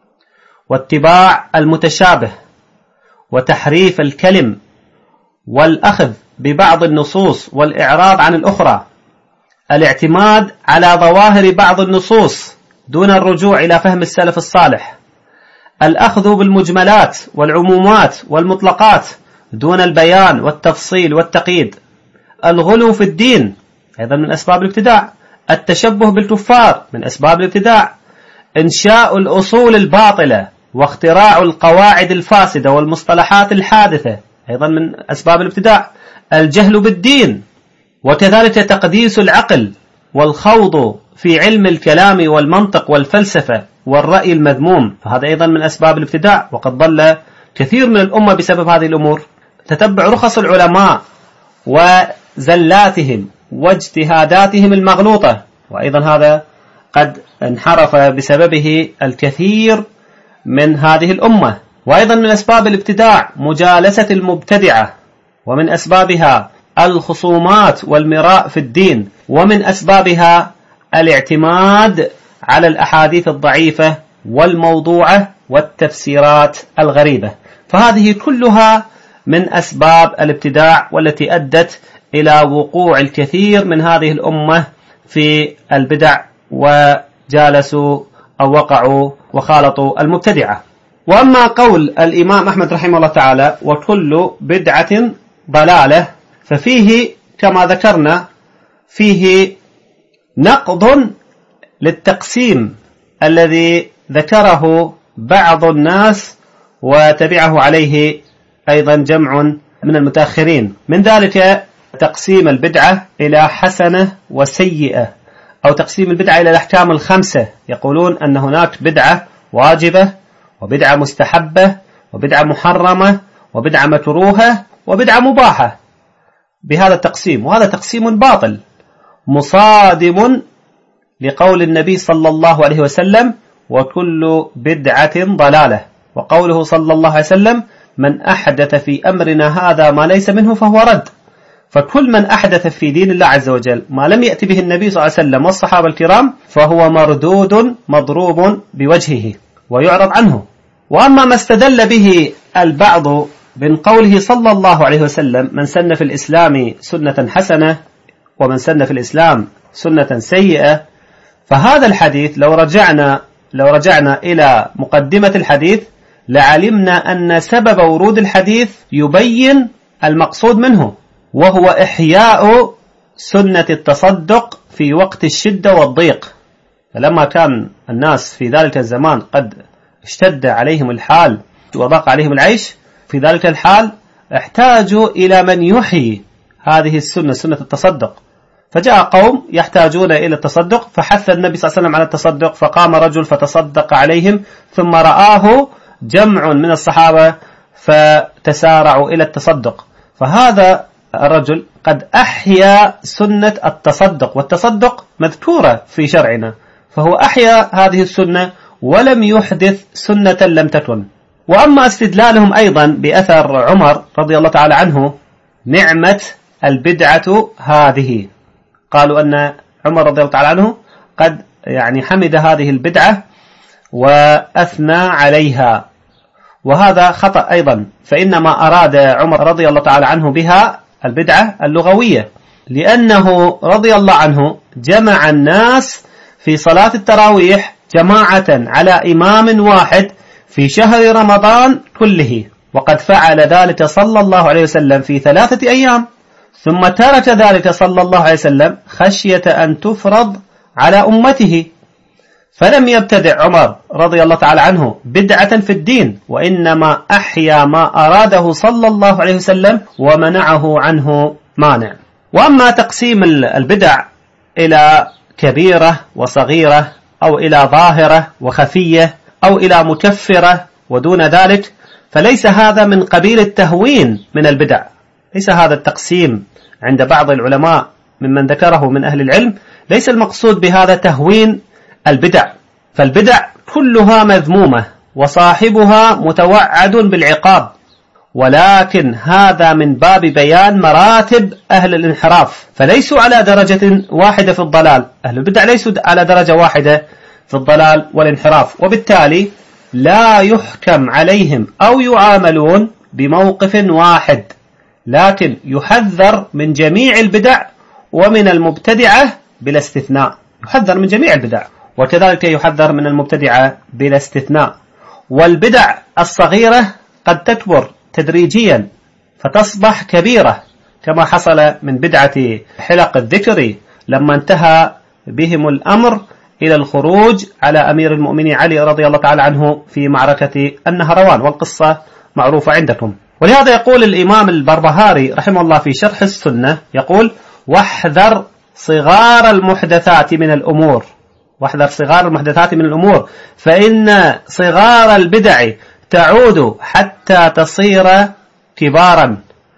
واتباع المتشابه، وتحريف الكلم، والأخذ ببعض النصوص والإعراض عن الأخرى، الاعتماد على ظواهر بعض النصوص دون الرجوع إلى فهم السلف الصالح، الأخذ بالمجملات والعمومات والمطلقات دون البيان والتفصيل والتقييد، الغلو في الدين أيضا من أسباب الابتداع، التشبه بالكفار من أسباب الابتداع، إنشاء الأصول الباطلة واختراع القواعد الفاسدة والمصطلحات الحادثة أيضا من أسباب الابتداع، الجهل بالدين، وكذلك تقديس العقل والخوض في علم الكلام والمنطق والفلسفة والرأي المذموم، فهذا أيضا من أسباب الابتداع. وقد ضل كثير من الأمة بسبب هذه الأمور. تتبع رخص العلماء وزلاتهم واجتهاداتهم المغلوطة، وأيضا هذا قد انحرف بسببه الكثير من هذه الأمة. وأيضا من أسباب الابتداع مجالسة المبتدعة، ومن أسبابها الخصومات والمراء في الدين، ومن أسبابها الاعتماد على الأحاديث الضعيفة والموضوعة والتفسيرات الغريبة. فهذه كلها من أسباب الابتداع، والتي أدت إلى وقوع الكثير من هذه الأمة في البدع وجالسوا أو وقعوا وخالطوا المبتدعة. وأما قول الإمام أحمد رحمه الله تعالى وكل بدعة ضلالة، ففيه كما ذكرنا فيه نقض للتقسيم الذي ذكره بعض الناس وتبعه عليه أيضا جمع من المتأخرين، من ذلك تقسيم البدعة إلى حسنة وسيئة، أو تقسيم البدعة إلى الأحكام الخمسة. يقولون أن هناك بدعة واجبة، وبدعة مستحبة، وبدعة محرمة، وبدعة مكروهة، وبدعة مباحة بهذا التقسيم. وهذا تقسيم باطل مصادم لقول النبي صلى الله عليه وسلم وكل بدعة ضلالة، وقوله صلى الله عليه وسلم من أحدث في أمرنا هذا ما ليس منه فهو رد. فكل من أحدث في دين الله عز وجل ما لم يأتي به النبي صلى الله عليه وسلم والصحابة الكرام فهو مردود مضروب بوجهه ويعرض عنه. وأما ما استدل به البعض من قوله صلى الله عليه وسلم من سن في الإسلام سنة حسنة ومن سن في الإسلام سنة سيئة، فهذا الحديث لو رجعنا إلى مقدمة الحديث لعلمنا أن سبب ورود الحديث يبين المقصود منه، وهو إحياء سنة التصدق في وقت الشدة والضيق. فلما كان الناس في ذلك الزمان قد اشتد عليهم الحال وضاق عليهم العيش، في ذلك الحال احتاجوا إلى من يحيي هذه السنة، سنة التصدق. فجاء قوم يحتاجون إلى التصدق، فحث النبي صلى الله عليه وسلم على التصدق، فقام رجل فتصدق عليهم، ثم رآه جمع من الصحابة فتسارعوا إلى التصدق. فهذا الرجل قد أحيا سنة التصدق، والتصدق مذكورة في شرعنا، فهو أحيا هذه السنة ولم يحدث سنة لم تكن. وأما استدلالهم أيضا بأثر عمر رضي الله تعالى عنه نعمة البدعة هذه، قالوا أن عمر رضي الله تعالى عنه قد حمد هذه البدعة وأثنى عليها، وهذا خطأ أيضا. فإنما أراد عمر رضي الله تعالى عنه بها البدعة اللغوية، لأنه رضي الله عنه جمع الناس في صلاة التراويح جماعة على إمام واحد في شهر رمضان كله، وقد فعل ذلك صلى الله عليه وسلم في 3 أيام، ثم ترك ذلك صلى الله عليه وسلم خشية أن تفرض على أمته. فلم يبتدع عمر رضي الله تعالى عنه بدعة في الدين، وإنما أحيا ما أراده صلى الله عليه وسلم ومنعه عنه مانع. وأما تقسيم البدع إلى كبيرة وصغيرة، أو إلى ظاهرة وخفية، أو إلى مكفرة ودون ذلك، فليس هذا من قبيل التهوين من البدع. ليس هذا التقسيم عند بعض العلماء ممن ذكره من أهل العلم، ليس المقصود بهذا تهوين البدع، فالبدع كلها مذمومة وصاحبها متوعد بالعقاب، ولكن هذا من باب بيان مراتب أهل الانحراف، فليسوا على درجة واحدة في الضلال. أهل البدع ليسوا على درجة واحدة في الضلال والانحراف، وبالتالي لا يحكم عليهم أو يعاملون بموقف واحد، لكن يحذر من جميع البدع ومن المبتدعة بلا استثناء. يحذر من جميع البدع، وكذلك يحذر من المبتدعة بلا استثناء. والبدع الصغيرة قد تكبر تدريجيا فتصبح كبيرة، كما حصل من بدعة حلق الذكر لما انتهى بهم الأمر إلى الخروج على أمير المؤمنين علي رضي الله تعالى عنه في معركة النهروان، والقصة معروفة عندكم. ولهذا يقول الإمام البربهاري رحمه الله في شرح السنة، يقول واحذر صغار المحدثات من الأمور، واحذر صغار المحدثات من الأمور، فإن صغار البدع تعود حتى تصير كبارا.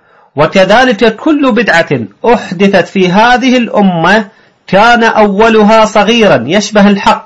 وكذلك كل بدعة أحدثت في هذه الأمة كان أولها صغيرا يشبه الحق،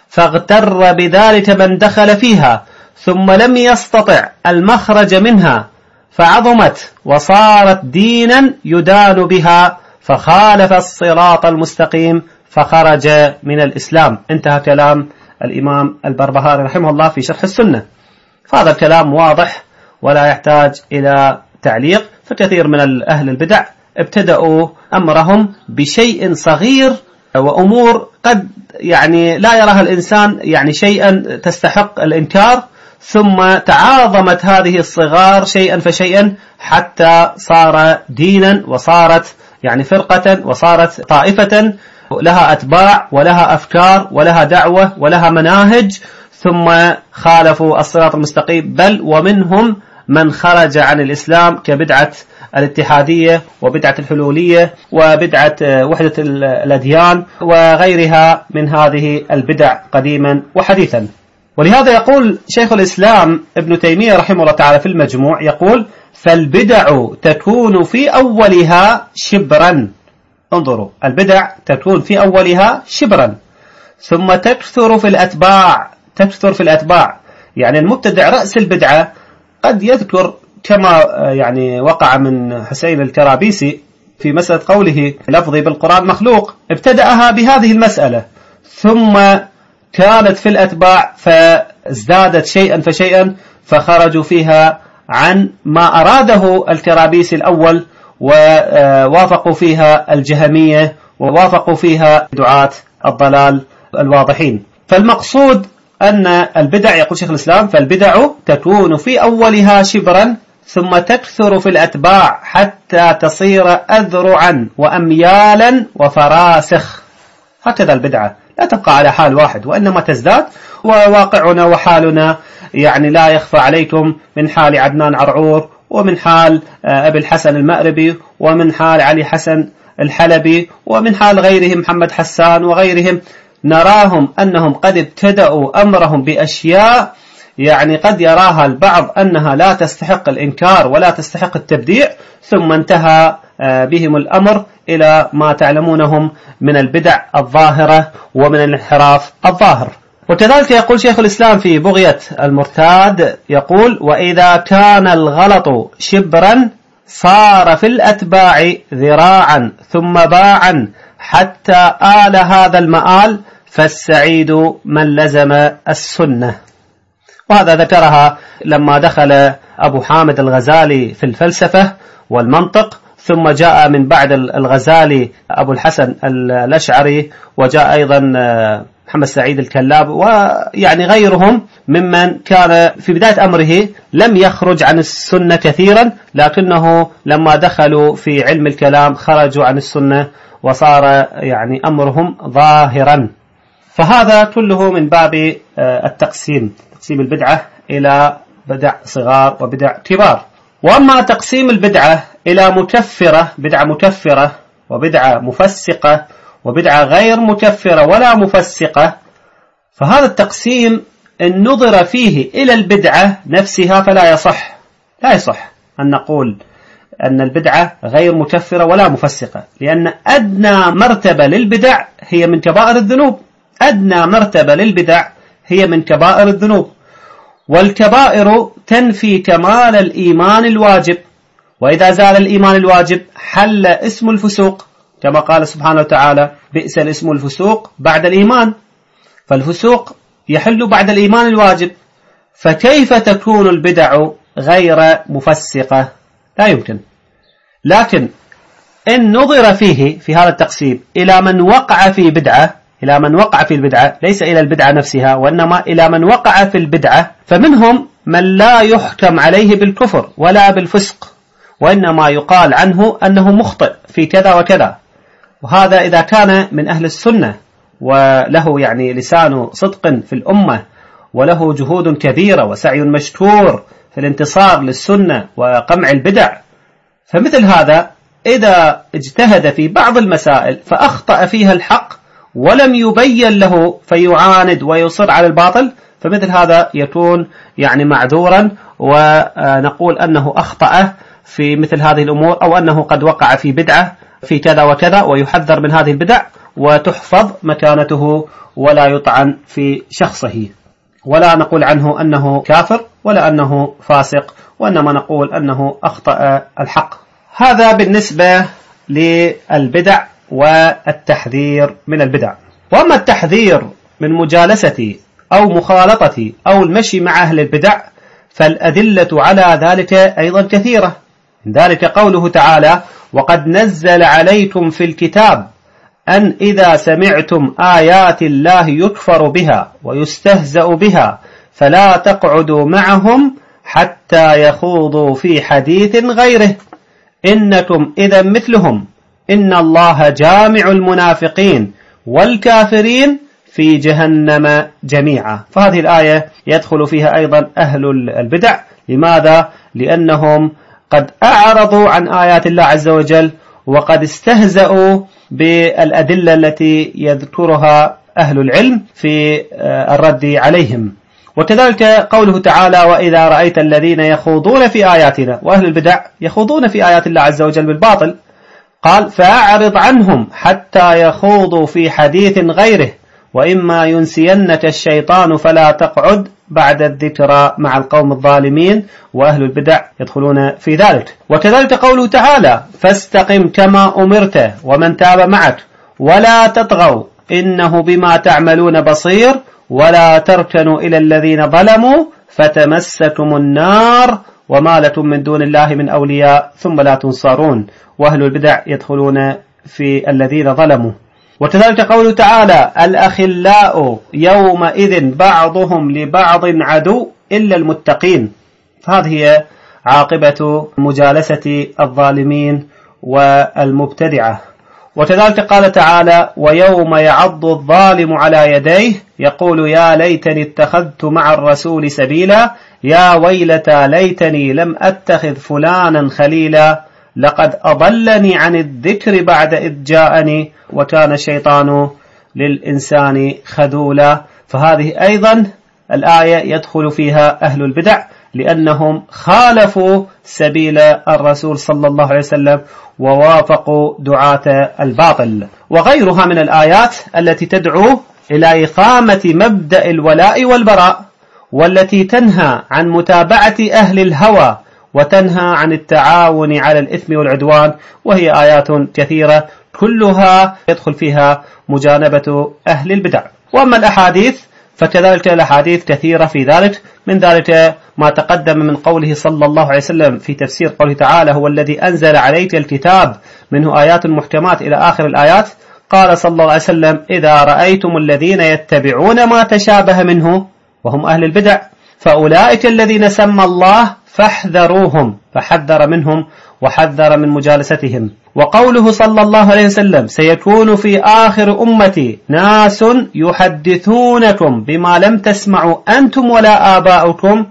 فاغتر بذلك من دخل فيها ثم لم يستطع المخرج منها، فعظمت وصارت دينا يدان بها، فخالف الصراط المستقيم فخرج من الإسلام. انتهى كلام الإمام البربهاري رحمه الله في شرح السنة. فهذا الكلام واضح ولا يحتاج إلى تعليق. فكثير من أهل البدع ابتدأوا أمرهم بشيء صغير وأمور قد يعني لا يراها الإنسان يعني شيئا تستحق الإنكار، ثم تعاظمت هذه الصغار شيئا فشيئا حتى صار دينا، وصارت يعني فرقة، وصارت طائفة لها أتباع ولها أفكار ولها دعوة ولها مناهج، ثم خالفوا الصراط المستقيم، بل ومنهم من خرج عن الإسلام كبدعة الاتحادية وبدعة الحلولية وبدعة وحدة الأديان وغيرها من هذه البدع قديما وحديثا. ولهذا يقول شيخ الإسلام ابن تيمية رحمه الله تعالى في المجموع، يقول: فالبدع تكون في أولها شبرا. انظروا، البدع تكون في أولها شبرا ثم تكثر في الأتباع. يعني المبتدع رأس البدعة قد يذكر كما يعني وقع من حسين الكرابيسي في مسألة قوله لفظي بالقرآن مخلوق، ابتدأها بهذه المسألة ثم كانت في الأتباع فازدادت شيئا فشيئا، فخرجوا فيها عن ما أراده الكرابيسي الأول، ووافقوا فيها الجهمية، ووافقوا فيها دعاة الضلال الواضحين. فالمقصود أن البدع، يقول شيخ الإسلام: فالبدع تكون في أولها شبرا ثم تكثر في الأتباع حتى تصير أذرعا وأميالا وفراسخ. هكذا البدعة لا تبقى على حال واحد، وإنما تزداد. وواقعنا وحالنا يعني لا يخفى عليكم، من حال عدنان عرعور، ومن حال أبي الحسن المأربي، ومن حال علي حسن الحلبي، ومن حال غيرهم محمد حسان وغيرهم، نراهم أنهم قد ابتدأوا أمرهم بأشياء يعني قد يراها البعض أنها لا تستحق الإنكار ولا تستحق التبديع، ثم انتهى بهم الأمر إلى ما تعلمونهم من البدع الظاهرة ومن الانحراف الظاهر. وكذلك يقول شيخ الإسلام في بغية المرتاد، يقول: وإذا كان الغلط شبرا صار في الأتباع ذراعا ثم باعا حتى آل هذا المآل، فالسعيد من لزم السنة. وهذا ذكرها لما دخل أبو حامد الغزالي في الفلسفة والمنطق، ثم جاء من بعد الغزالي أبو الحسن الأشعري، وجاء أيضا محمد سعيد الكلاب، ويعني غيرهم ممن كان في بداية أمره لم يخرج عن السنة كثيرا، لكنه لما دخلوا في علم الكلام خرجوا عن السنة وصار يعني أمرهم ظاهرا. فهذا كله من باب التقسيم، تقسيم البدعة إلى بدع صغار وبدع كبار. وأما تقسيم البدعة إلى مكفرة، بدعة مكفرة وبدعة مفسقة وبدعة غير مكفرة ولا مفسقة، فهذا التقسيم إن نظر فيه إلى البدعة نفسها فلا يصح. لا يصح أن نقول أن البدعة غير مكفرة ولا مفسقة، لأن أدنى مرتبة للبدع هي من كبائر الذنوب. أدنى مرتبة للبدع هي من كبائر الذنوب، والكبائر تنفي كمال الإيمان الواجب، وإذا زال الإيمان الواجب حل اسم الفسوق، كما قال سبحانه وتعالى: بئس الاسم الفسوق بعد الإيمان. فالفسوق يحل بعد الإيمان الواجب، فكيف تكون البدع غير مفسقة؟ لا يمكن. لكن إن نظر فيه في هذا التقسيم إلى من وقع في بدعة، إلى من وقع في البدعة، ليس إلى البدعة نفسها، وإنما إلى من وقع في البدعة، فمنهم من لا يحكم عليه بالكفر ولا بالفسق، وإنما يقال عنه أنه مخطئ في كذا وكذا. وهذا إذا كان من أهل السنة وله يعني لسان صدق في الأمة، وله جهود كبيرة وسعي مشكور في الانتصار للسنة وقمع البدع. فمثل هذا إذا اجتهد في بعض المسائل فأخطأ فيها الحق ولم يبين له فيعاند ويصر على الباطل، فمثل هذا يكون يعني معذورا، ونقول أنه أخطأ في مثل هذه الأمور، أو أنه قد وقع في بدعة في كذا وكذا، ويحذر من هذه البدع وتحفظ مكانته ولا يطعن في شخصه، ولا نقول عنه أنه كافر ولا أنه فاسق، وإنما نقول أنه أخطأ الحق. هذا بالنسبة للبدع والتحذير من البدع. وأما التحذير من مجالسة أو مخالطة أو المشي مع أهل البدع فالأدلة على ذلك أيضا كثيرة. من ذلك قوله تعالى: وقد نزل عليكم في الكتاب أن إذا سمعتم آيات الله يكفر بها ويستهزأ بها فلا تقعدوا معهم حتى يخوضوا في حديث غيره إنكم إذا مثلهم إن الله جامع المنافقين والكافرين في جهنم جميعا. فهذه الآية يدخل فيها أيضا أهل البدع. لماذا؟ لأنهم قد أعرضوا عن آيات الله عز وجل وقد استهزأوا بالأدلة التي يذكرها أهل العلم في الرد عليهم. وكذلك قوله تعالى وإذا رأيت الذين يخوضون في آياتنا، وأهل البدع يخوضون في آيات الله عز وجل بالباطل، قال فأعرض عنهم حتى يخوضوا في حديث غيره وإما ينسينك الشيطان فلا تقعد بعد الذكرى مع القوم الظالمين، وأهل البدع يدخلون في ذلك. وكذلك قوله تعالى فاستقم كما أمرت ومن تاب معك ولا تطغوا إنه بما تعملون بصير ولا تركنوا إلى الذين ظلموا فتمسكم النار وما لكم من دون الله من أولياء ثم لا تنصرون، وأهل البدع يدخلون في الذين ظلموا. وكذلك قوله تعالى الأخلاء يومئذ بعضهم لبعض عدو إلا المتقين، فهذه هي عاقبة مجالسة الظالمين والمبتدعة. وكذلك قال تعالى ويوم يعض الظالم على يديه يقول يا ليتني اتخذت مع الرسول سبيلا يا ويلتى ليتني لم أتخذ فلانا خليلا لقد أضلني عن الذكر بعد إذ جاءني وكان الشيطان للإنسان خذولا. فهذه أيضا الآية يدخل فيها أهل البدع لأنهم خالفوا سبيل الرسول صلى الله عليه وسلم ووافقوا دعاة الباطل. وغيرها من الآيات التي تدعو إلى إقامة مبدأ الولاء والبراء والتي تنهى عن متابعة أهل الهوى وتنهى عن التعاون على الإثم والعدوان، وهي آيات كثيرة كلها يدخل فيها مجانبة أهل البدع. وأما الأحاديث فكذلك الأحاديث كثيرة في ذلك، من ذلك ما تقدم من قوله صلى الله عليه وسلم في تفسير قوله تعالى هو الذي أنزل عليك الكتاب منه آيات محكمات إلى آخر الآيات. قال صلى الله عليه وسلم إذا رأيتم الذين يتبعون ما تشابه منه وهم أهل البدع فأولئك الذين سمى الله فاحذروهم، فحذر منهم وحذر من مجالستهم. وقوله صلى الله عليه وسلم سيكون في آخر أمتي ناس يحدثونكم بما لم تسمعوا أنتم ولا آباؤكم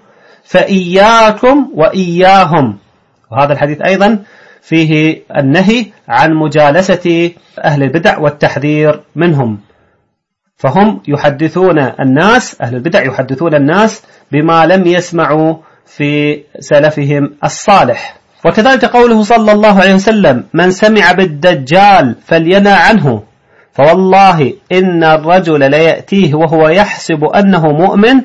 فإياكم وإياهم. وهذا الحديث أيضا فيه النهي عن مجالسة أهل البدع والتحذير منهم، فهم يحدثون الناس، أهل البدع يحدثون الناس بما لم يسمعوا في سلفهم الصالح. وكذلك قوله صلى الله عليه وسلم من سمع بالدجال فلينأ عنه فوالله إن الرجل ليأتيه وهو يحسب أنه مؤمن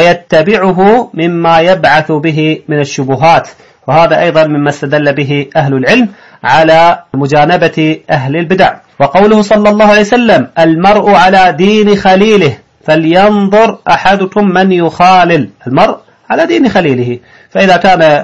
فيتبعه مما يبعث به من الشبهات. وهذا أيضا مما استدل به أهل العلم على مجانبة أهل البدع. وقوله صلى الله عليه وسلم المرء على دين خليله فلينظر أحدكم من يخالل، المرء على دين خليله، فإذا كان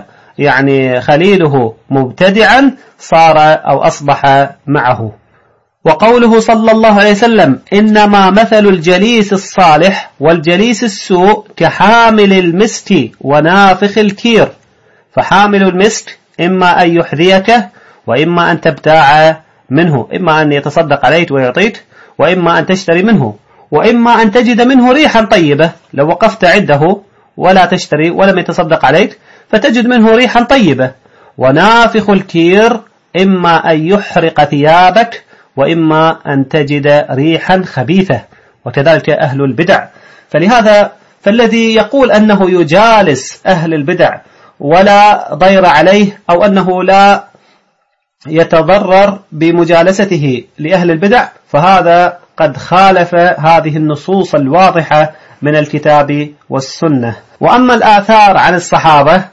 خليله مبتدعا صار أو أصبح معه. وقوله صلى الله عليه وسلم إنما مثل الجليس الصالح والجليس السوء كحامل المسك ونافخ الكير، فحامل المسك إما أن يحذيك وإما أن تبتاع منه، إما أن يتصدق عليك ويعطيك وإما أن تشتري منه، وإما أن تجد منه ريحا طيبة لو وقفت عنده ولا تشتري ولم يتصدق عليك فتجد منه ريحا طيبة. ونافخ الكير إما أن يحرق ثيابك وإما أن تجد ريحا خبيثة، وكذلك أهل البدع. فلهذا فالذي يقول أنه يجالس أهل البدع ولا ضير عليه أو أنه لا يتضرر بمجالسته لأهل البدع فهذا قد خالف هذه النصوص الواضحة من الكتاب والسنة. وأما الآثار عن الصحابة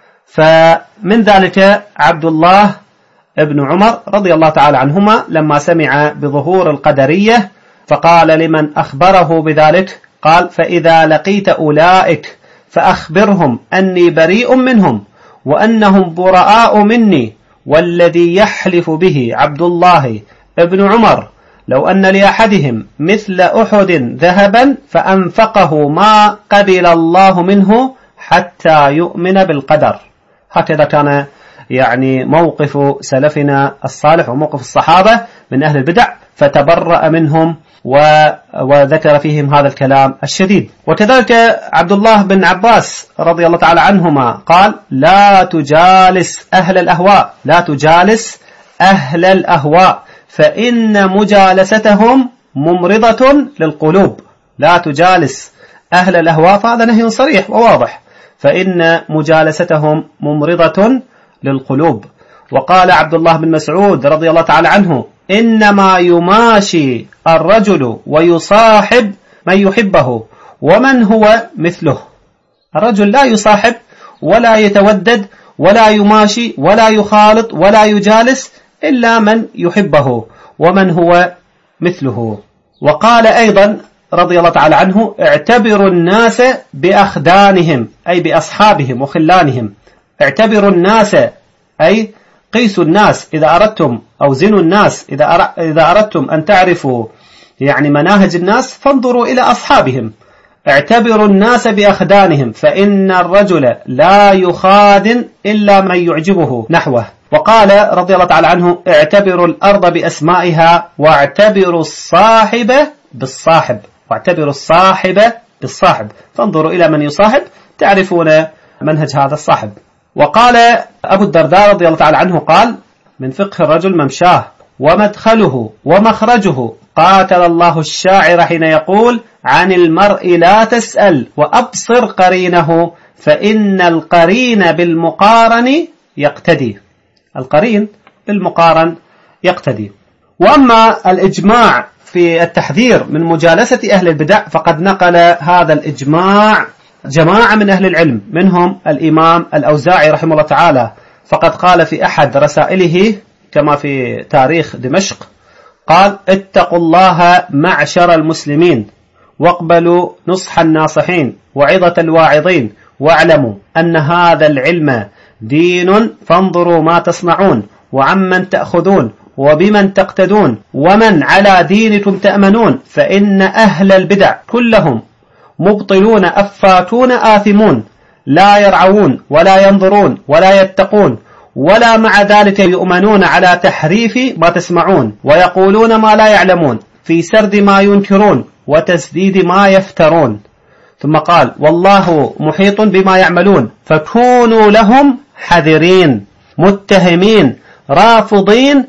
فمن ذلك عبد الله ابن عمر رضي الله تعالى عنهما لما سمع بظهور القدرية فقال لمن أخبره بذلك قال فإذا لقيت أولئك فأخبرهم أني بريء منهم وأنهم براء مني، والذي يحلف به عبد الله ابن عمر لو أن لأحدهم مثل أحد ذهبا فأنفقه ما قبل الله منه حتى يؤمن بالقدر. هكذا كان يعني موقف سلفنا الصالح وموقف الصحابة من أهل البدع، فتبرأ منهم وذكر فيهم هذا الكلام الشديد. وكذلك عبد الله بن عباس رضي الله تعالى عنهما قال: لا تجالس أهل الأهواء، لا تجالس أهل الأهواء فإن مجالستهم ممرضة للقلوب. لا تجالس أهل الأهواء، فهذا نهي صريح وواضح، فإن مجالستهم ممرضة للقلوب. وقال عبد الله بن مسعود رضي الله تعالى عنه: إنما يماشي الرجل ويصاحب من يحبه ومن هو مثله. الرجل لا يصاحب ولا يتودد ولا يماشي ولا يخالط ولا يجالس إلا من يحبه ومن هو مثله. وقال أيضا رضي الله تعالى عنه: اعتبروا الناس بأخدانهم، أي بأصحابهم وخلانهم. اعتبروا الناس أي قيسوا الناس إذا أردتم، أو زنوا الناس إذا أردتم أن تعرفوا يعني مناهج الناس، فانظروا إلى أصحابهم. اعتبروا الناس بأخدانهم فإن الرجل لا يخادن إلا من يعجبه نحوه. وقال رضي الله تعالى عنه: اعتبروا الأرض بأسمائها واعتبروا الصاحب بالصاحب، واعتبروا الصاحب بالصاحب، فانظروا إلى من يصاحب تعرفون منهج هذا الصاحب. وقال أبو الدرداء رضي الله تعالى عنه قال: من فقه الرجل ممشاه ومدخله ومخرجه. قاتل الله الشاعر حين يقول: عن المرء لا تسأل وأبصر قرينه فإن القرين بالمقارن يقتدي. القرين بالمقارن يقتدي. وأما الإجماع في التحذير من مجالسة أهل البدع فقد نقل هذا الإجماع جماعة من أهل العلم، منهم الإمام الأوزاعي رحمه الله تعالى، فقد قال في أحد رسائله كما في تاريخ دمشق قال: اتقوا الله معشر المسلمين واقبلوا نصح الناصحين وعظة الواعظين، واعلموا أن هذا العلم دين، فانظروا ما تصنعون وعمن تأخذون وبمن تقتدون ومن على دينكم تأمنون، فإن أهل البدع كلهم مبطلون أفاتون آثمون، لا يرعون ولا ينظرون ولا يتقون، ولا مع ذلك يؤمنون على تحريف ما تسمعون، ويقولون ما لا يعلمون، في سرد ما ينكرون وتسديد ما يفترون. ثم قال: والله محيط بما يعملون، فكونوا لهم حذرين متهمين رافضين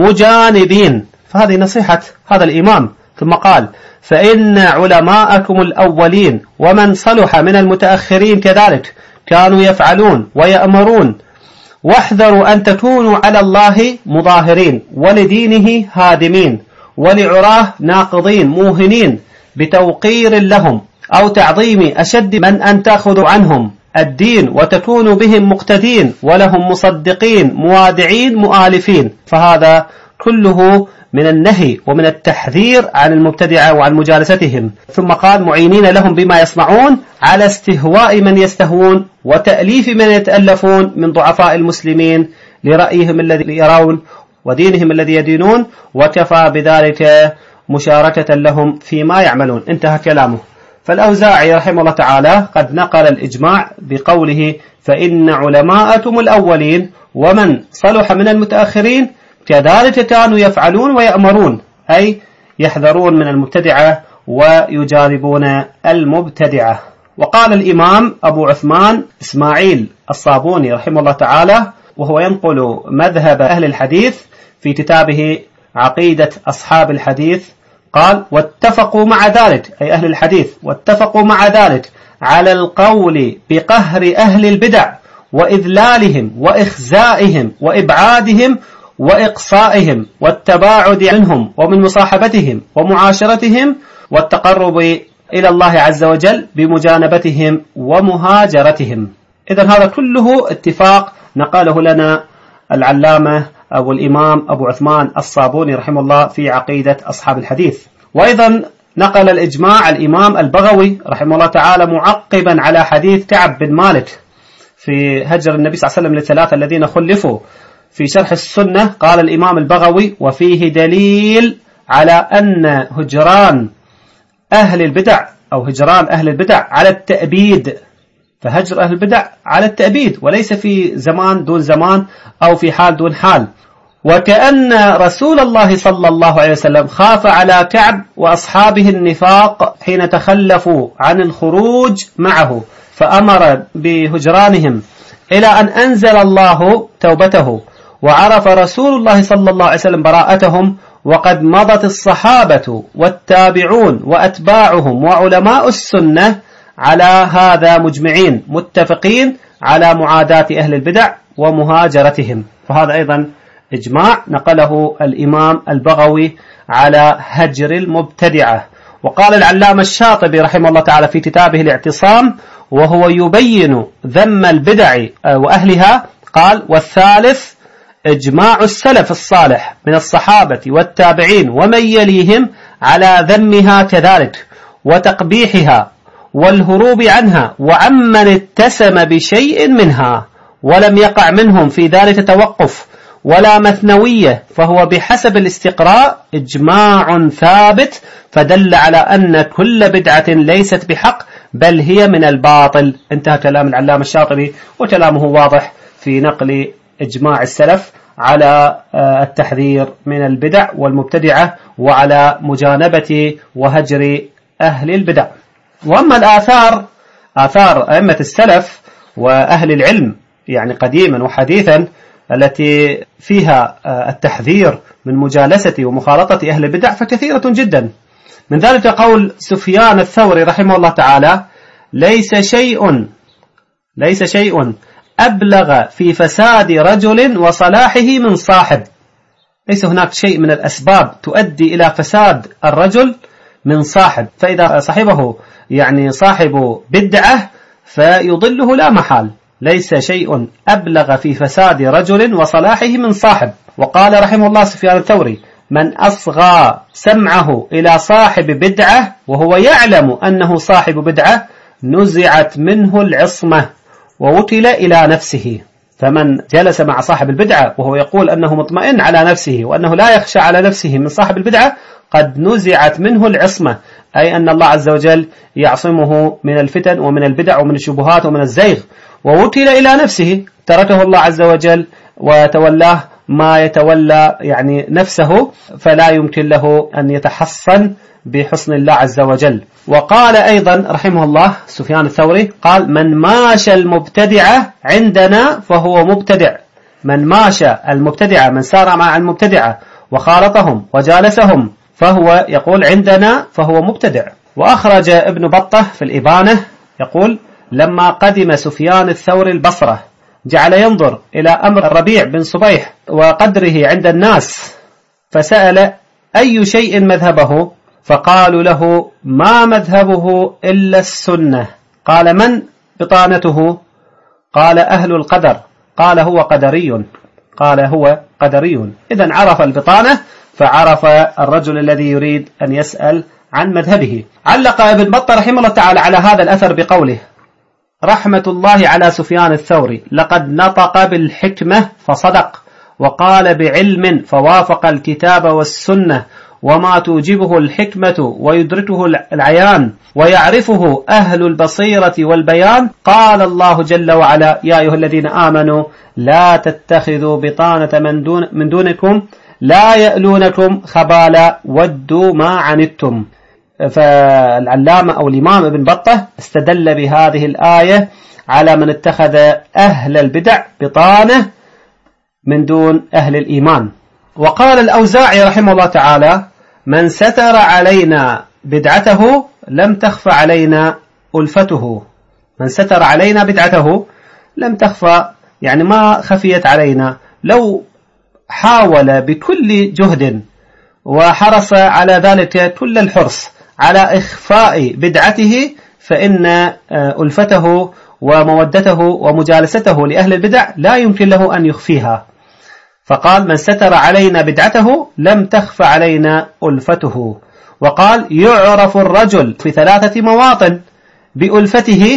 مجانبين. فهذه نصيحة هذا الإمام. ثم قال: فإن علماءكم الأولين ومن صلح من المتأخرين كذلك كانوا يفعلون ويأمرون، واحذروا أن تكونوا على الله مظاهرين ولدينه هادمين، ولعراه ناقضين موهنين، بتوقير لهم أو تعظيم أشد من أن تأخذوا عنهم الدين وتكونوا بهم مقتدين ولهم مصدقين موادعين مؤالفين. فهذا كله من النهي ومن التحذير عن المبتدعة وعن مجالستهم. ثم قال: معينين لهم بما يصنعون على استهواء من يستهوون وتأليف من يتألفون من ضعفاء المسلمين لرأيهم الذي يرون ودينهم الذي يدينون، وكفى بذلك مشاركة لهم فيما يعملون. انتهى كلامه. فالأوزاعي رحمه الله تعالى قد نقل الإجماع بقوله: فإن علماءكم الأولين ومن صلح من المتأخرين كذلك كانوا يفعلون ويأمرون، أي يحذرون من المبتدعة ويجانبون المبتدعة. وقال الإمام أبو عثمان إسماعيل الصابوني رحمه الله تعالى، وهو ينقل مذهب أهل الحديث في كتابه عقيدة أصحاب الحديث، قال: واتفقوا مع ذلك، أي أهل الحديث، واتفقوا مع ذلك على القول بقهر أهل البدع وإذلالهم وإخزائهم وإبعادهم وإقصائهم والتباعد منهم ومن مصاحبتهم ومعاشرتهم، والتقرب إلى الله عز وجل بمجانبتهم ومهاجرتهم. إذن هذا كله اتفاق نقاله لنا العلامة أو الإمام أبو عثمان الصابوني رحمه الله في عقيدة أصحاب الحديث. وأيضا نقل الإجماع الإمام البغوي رحمه الله تعالى معقبا على حديث كعب بن مالك في هجر النبي صلى الله عليه وسلم للثلاثة الذين خلفوا في شرح السنة. قال الإمام البغوي: وفيه دليل على أن هجران أهل البدع أو هجران أهل البدع على التأبيد، فهجر أهل البدع على التأبيد وليس في زمان دون زمان أو في حال دون حال. وكأن رسول الله صلى الله عليه وسلم خاف على كعب وأصحابه النفاق حين تخلفوا عن الخروج معه فأمر بهجرانهم إلى أن أنزل الله توبته، وعرف رسول الله صلى الله عليه وسلم براءتهم، وقد مضت الصحابة والتابعون وأتباعهم وعلماء السنة على هذا مجمعين متفقين على معاداة أهل البدع ومهاجرتهم. فهذا أيضا إجماع نقله الإمام البغوي على هجر المبتدعة. وقال العلامة الشاطبي رحمه الله تعالى في كتابه الاعتصام وهو يبين ذم البدع وأهلها، قال: والثالث إجماع السلف الصالح من الصحابة والتابعين ومن يليهم على ذمها كذلك وتقبيحها والهروب عنها، وعمن اتسم بشيء منها ولم يقع منهم في ذلك توقف ولا مثنوية، فهو بحسب الاستقراء إجماع ثابت، فدل على أن كل بدعة ليست بحق بل هي من الباطل. انتهى كلام العلامة الشاطبي، وكلامه واضح في نقل إجماع السلف على التحذير من البدع والمبتدعة وعلى مجانبة وهجر أهل البدع. وأما الآثار، آثار أئمة السلف وأهل العلم يعني قديما وحديثا التي فيها التحذير من مجالسة ومخالطة أهل البدع فكثيرة جدا. من ذلك قول سفيان الثوري رحمه الله تعالى: ليس شيء أبلغ في فساد رجل وصلاحه من صاحب. ليس هناك شيء من الأسباب تؤدي إلى فساد الرجل من صاحب، فإذا صاحبه يعني صاحب بدعة فيضله لا محال. ليس شيء أبلغ في فساد رجل وصلاحه من صاحب. وقال رحمه الله سفيان الثوري: من أصغى سمعه إلى صاحب بدعة وهو يعلم أنه صاحب بدعة نزعت منه العصمة ووكل إلى نفسه. فمن جلس مع صاحب البدعة وهو يقول أنه مطمئن على نفسه وأنه لا يخشى على نفسه من صاحب البدعة قد نزعت منه العصمة، أي أن الله عز وجل يعصمه من الفتن ومن البدع ومن الشبهات ومن الزيغ، ووكل إلى نفسه، تركه الله عز وجل وتولاه ما يتولى يعني نفسه، فلا يمكن له أن يتحصن بحسن الله عز وجل. وقال أيضا رحمه الله سفيان الثوري قال: من ماشى المبتدعة عندنا فهو مبتدع. من ماشى المبتدعة، من سار مع المبتدعة وخالطهم وجالسهم، فهو يقول عندنا فهو مبتدع. وأخرج ابن بطة في الإبانة يقول: لما قدم سفيان الثوري البصرة جعل ينظر إلى أمر الربيع بن صبيح وقدره عند الناس، فسأل أي شيء مذهبه؟ فقالوا له: ما مذهبه إلا السنة. قال: من بطانته؟ قال: أهل القدر. قال: هو قدري. قال: هو قدري. إذن عرف البطانة، فعرف الرجل الذي يريد أن يسأل عن مذهبه. علق ابن بطة رحمه الله تعالى على هذا الأثر بقوله: رحمة الله على سفيان الثوري، لقد نطق بالحكمة فصدق، وقال بعلم فوافق الكتاب والسنة، وما توجبه الحكمة ويدركه العيان ويعرفه أهل البصيرة والبيان. قال الله جل وعلا: يا أيها الذين آمنوا لا تتخذوا بطانة من دونكم لا يألونكم خبالا ودوا ما عنتم. فالعلامة أو الإمام ابن بطة استدل بهذه الآية على من اتخذ أهل البدع بطانة من دون أهل الإيمان. وقال الأوزاعي رحمه الله تعالى: من ستر علينا بدعته لم تخفى علينا ألفته. من ستر علينا بدعته لم تخفى، يعني ما خفيت علينا، لو حاول بكل جهد وحرص على ذلك كل الحرص على إخفاء بدعته فإن ألفته ومودته ومجالسته لأهل البدع لا يمكن له أن يخفيها. فقال: من ستر علينا بدعته لم تخف علينا ألفته. وقال: يعرف الرجل في 3 مواطن: بألفته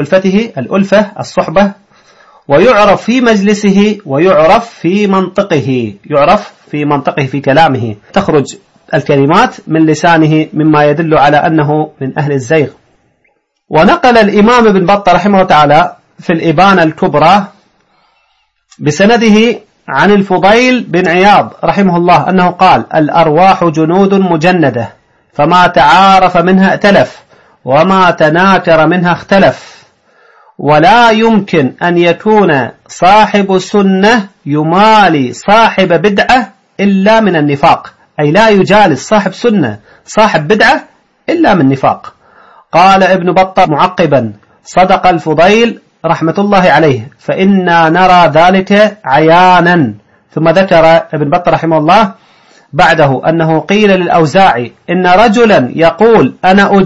الألفة الصحبة، ويعرف في مجلسه، ويعرف في منطقه. يعرف في منطقه في كلامه، تخرج الكلمات من لسانه مما يدل على أنه من أهل الزيغ. ونقل الإمام ابن بطة رحمه الله تعالى في الإبانة الكبرى بسنده عن الفضيل بن عياض رحمه الله أنه قال: الأرواح جنود مجندة، فما تعارف منها ائتلف، وما تناكر منها اختلف، ولا يمكن أن يكون صاحب سنة يمالي صاحب بدعة إلا من النفاق، أي لا يجالس صاحب سنة صاحب بدعة إلا من نفاق. قال ابن بطة معقبا: صدق الفضيل رحمة الله عليه، فإنا نرى ذلك عيانا. ثم ذكر ابن بطة رحمه الله بعده أنه قيل للأوزاعي إن رجلا يقول أنا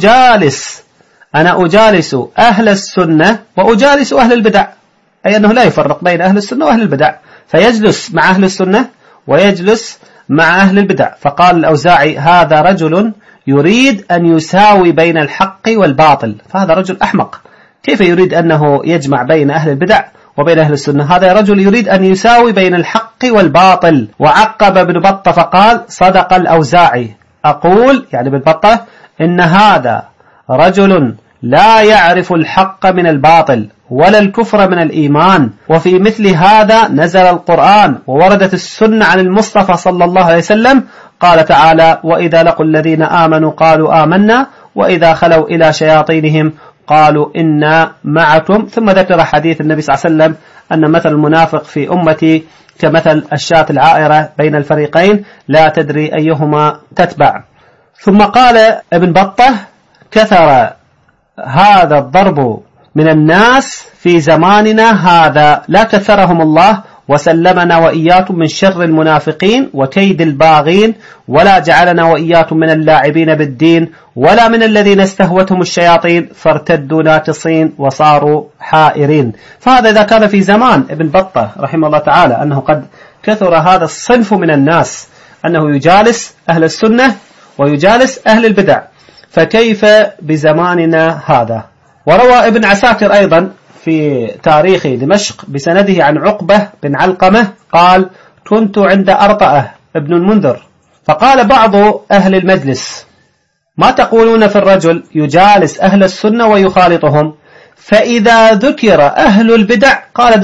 أجالس أهل السنة وأجالس أهل البدع، أي أنه لا يفرق بين أهل السنة وأهل البدع، فيجلس مع أهل السنة ويجلس مع أهل البدع. فقال الأوزاعي: هذا رجل يريد أن يساوي بين الحق والباطل، فهذا رجل أحمق. كيف يريد أنه يجمع بين أهل البدع وبين أهل السنة؟ هذا رجل يريد أن يساوي بين الحق والباطل. وعقب ابن بطة فقال: صدق الأوزاعي، أقول يعني ابن بطة إن هذا رجل لا يعرف الحق من الباطل ولا الكفر من الإيمان، وفي مثل هذا نزل القرآن ووردت السنة عن المصطفى صلى الله عليه وسلم. قال تعالى: وإذا لقوا الذين آمنوا قالوا آمنا وإذا خلوا إلى شياطينهم قالوا إنا معكم. ثم ذكر حديث النبي صلى الله عليه وسلم أن مثل المنافق في أمتي كمثل الشاة العائرة بين الفريقين لا تدري أيهما تتبع. ثم قال ابن بطة: كثر هذا الضرب من الناس في زماننا هذا، لا كثرهم الله وسلمنا وإياكم من شر المنافقين وكيد الباغين، ولا جعلنا وإياكم من اللاعبين بالدين ولا من الذين استهوتهم الشياطين فارتدوا ناكصين وصاروا حائرين. فهذا إذا كان في زمان ابن بطة رحمه الله تعالى أنه قد كثر هذا الصنف من الناس أنه يجالس أهل السنة ويجالس أهل البدع، فكيف بزماننا هذا؟ وروى ابن عساكر أيضا في تاريخ دمشق بسنده عن عقبة بن علقمة قال: كنت عند أرطأة ابن المنذر، فقال بعض أهل المجلس: ما تقولون في الرجل يجالس أهل السنة ويخالطهم؟ فإذا ذكر أهل البدع قال: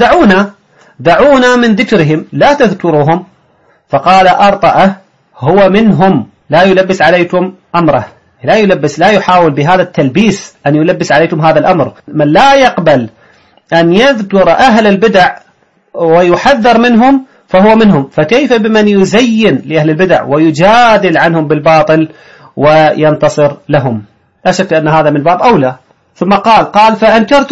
دعونا من ذكرهم لا تذكروهم. فقال أرطأة: هو منهم، لا يلبس عليكم أمره، لا يحاول بهذا التلبيس أن يلبس عليكم هذا الأمر. من لا يقبل أن يذكر أهل البدع ويحذر منهم فهو منهم، فكيف بمن يزين لأهل البدع ويجادل عنهم بالباطل وينتصر لهم؟ لا شك أن هذا من باب أولى. ثم قال فأنكرت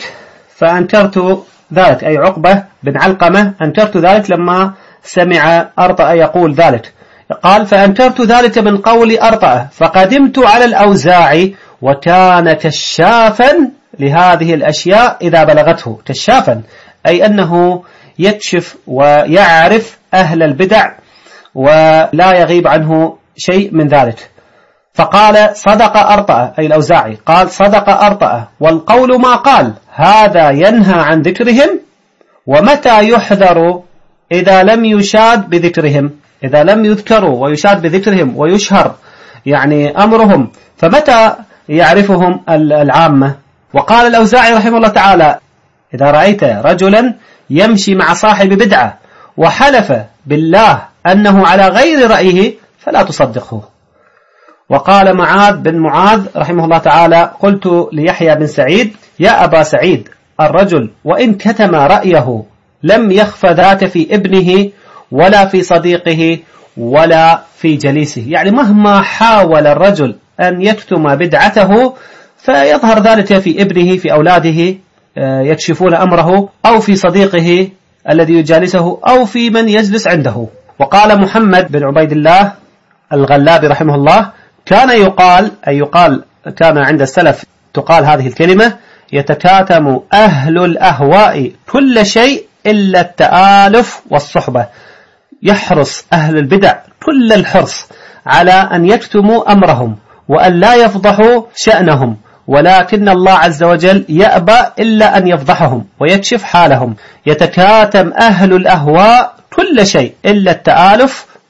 ذلك أي عقبة بن علقمة أنكرت ذلك لما سمع أرطأ يقول ذلك. قال: فأنكرت ذلك من قول أرطأ، فقدمت على الأوزاعي وكان كشافا لهذه الأشياء إذا بلغته. كشافا أي أنه يكشف ويعرف أهل البدع ولا يغيب عنه شيء من ذلك. فقال: صدق أرطأ أي الأوزاعي، قال: صدق أرطأ، والقول ما قال، هذا ينهى عن ذكرهم، ومتى يحذر إذا لم يشاد بذكرهم، إذا لم يذكروا ويشاد بذكرهم ويشهر يعني أمرهم، فمتى يعرفهم العامة؟ وقال الأوزاعي رحمه الله تعالى: إذا رأيت رجلا يمشي مع صاحب بدعة وحلف بالله أنه على غير رأيه فلا تصدقه. وقال معاذ بن معاذ رحمه الله تعالى: قلت ليحيى بن سعيد: يا أبا سعيد، الرجل وإن كتم رأيه لم يخف ذاك في ابنه ولا في صديقه ولا في جليسه. يعني مهما حاول الرجل أن يكتم بدعته فيظهر ذلك في ابنه، في أولاده يكشفون أمره، أو في صديقه الذي يجالسه، أو في من يجلس عنده. وقال محمد بن عبيد الله الغلابي رحمه الله: كان كان عند السلف تقال هذه الكلمة: يتكاتم أهل الأهواء كل شيء إلا التآلف والصحبة. يحرص أهل البدع كل الحرص على أن يكتموا أمرهم وأن لا يفضحوا شأنهم، ولكن الله عز وجل يأبى إلا أن يفضحهم ويكشف حالهم. يتكاتم أهل الأهواء كل شيء إلا التآلف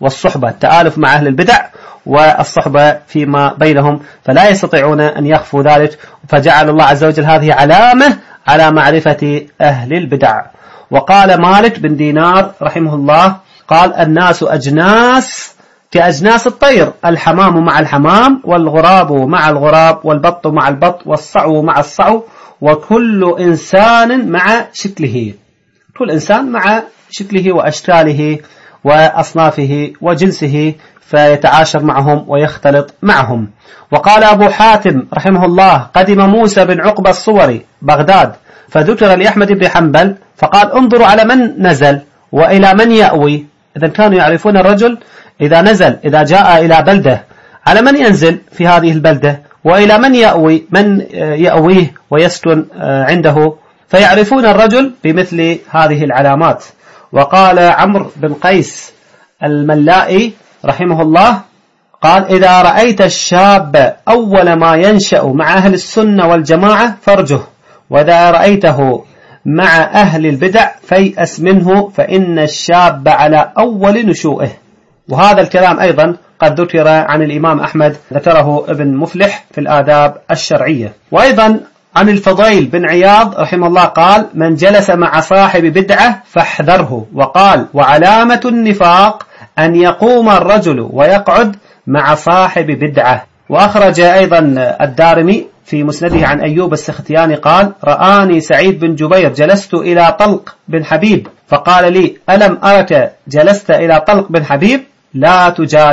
والصحبة، التآلف مع أهل البدع والصحبة فيما بينهم، فلا يستطيعون أن يخفوا ذلك. فجعل الله عز وجل هذه علامة على معرفة أهل البدع. وقال مالك بن دينار رحمه الله قال: الناس أجناس كأجناس الطير، الحمام مع الحمام، والغراب مع الغراب، والبط مع البط، والصعو مع الصعو، وكل إنسان مع شكله. كل إنسان مع شكله وأشكاله وأصنافه وجنسه، فيتعاشر معهم ويختلط معهم. وقال أبو حاتم رحمه الله: قدم موسى بن عقبة الصوري بغداد، فذكر لأحمد بن حنبل فقال: انظروا على من نزل وإلى من يأوي. إذا كانوا يعرفون الرجل إذا نزل، إذا جاء إلى بلدة، على من ينزل في هذه البلدة، وإلى من يأوي، من يأويه ويسكن عنده، فيعرفون الرجل بمثل هذه العلامات. وقال عمرو بن قيس الملائي رحمه الله قال: إذا رأيت الشاب أول ما ينشأ مع أهل السنة والجماعة فارجه، وإذا رأيته مع أهل البدع فيأس منه، فإن الشاب على أول نشوئه. وهذا الكلام أيضا قد ذكر عن الإمام أحمد، ذكره ابن مفلح في الآداب الشرعية. وأيضا عن الفضيل بن عياض رحمه الله قال: من جلس مع صاحب بدعة فاحذره. وقال: وعلامة النفاق أن يقوم الرجل ويقعد مع صاحب بدعة. وأخرج أيضا الدارمي في مسنده عن أيوب السختياني قال: رآني سعيد بن جبير جلست إلى طلق بن حبيب فقال لي: ألم أرك جلست إلى طلق بن حبيب؟ لا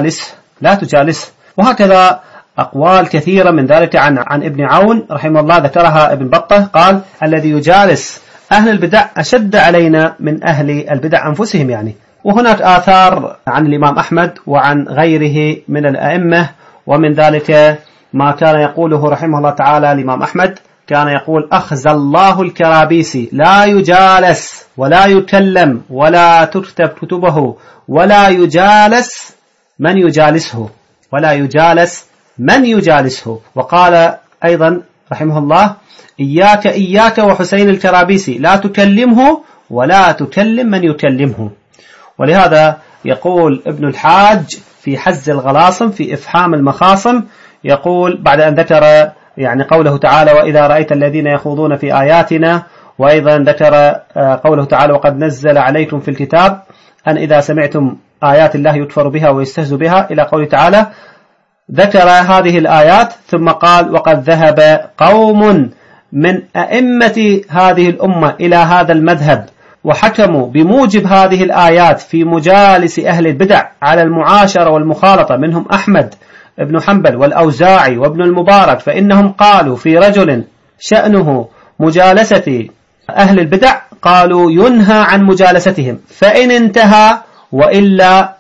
تجالس. وهكذا أقوال كثيرة من ذلك عن ابن عون رحمه الله ذكرها ابن بطة قال: الذي يجالس أهل البدع أشد علينا من أهل البدع أنفسهم يعني. وهناك آثار عن الإمام أحمد وعن غيره من الأئمة، ومن ذلك ما كان يقوله رحمه الله تعالى الإمام أحمد، كان يقول: أخزى الله الكرابيسي، لا يجالس ولا يكلم ولا تكتب كتبه ولا يجالس من يجالسه. وقال أيضا رحمه الله: إياك وحسين الكرابيسي، لا تكلمه ولا تكلم من يكلمه. ولهذا يقول ابن الحاج في حز الغلاصم في إفحام المخاصم، يقول بعد أن ذكر يعني قوله تعالى: وإذا رأيت الذين يخوضون في آياتنا، وأيضا ذكر قوله تعالى: وقد نزل عليكم في الكتاب أن إذا سمعتم آيات الله يكفر بها ويستهزئ بها، إلى قوله تعالى، ذكر هذه الآيات ثم قال: وقد ذهب قوم من أئمة هذه الأمة إلى هذا المذهب وحكموا بموجب هذه الآيات في مجالس أهل البدع على المعاشرة والمخالطة، منهم أحمد ابن حنبل والأوزاعي وابن المبارك، فإنهم قالوا في رجل شأنه مجالسة أهل البدع قالوا: ينهى عن مجالستهم، فإن انتهى وإلا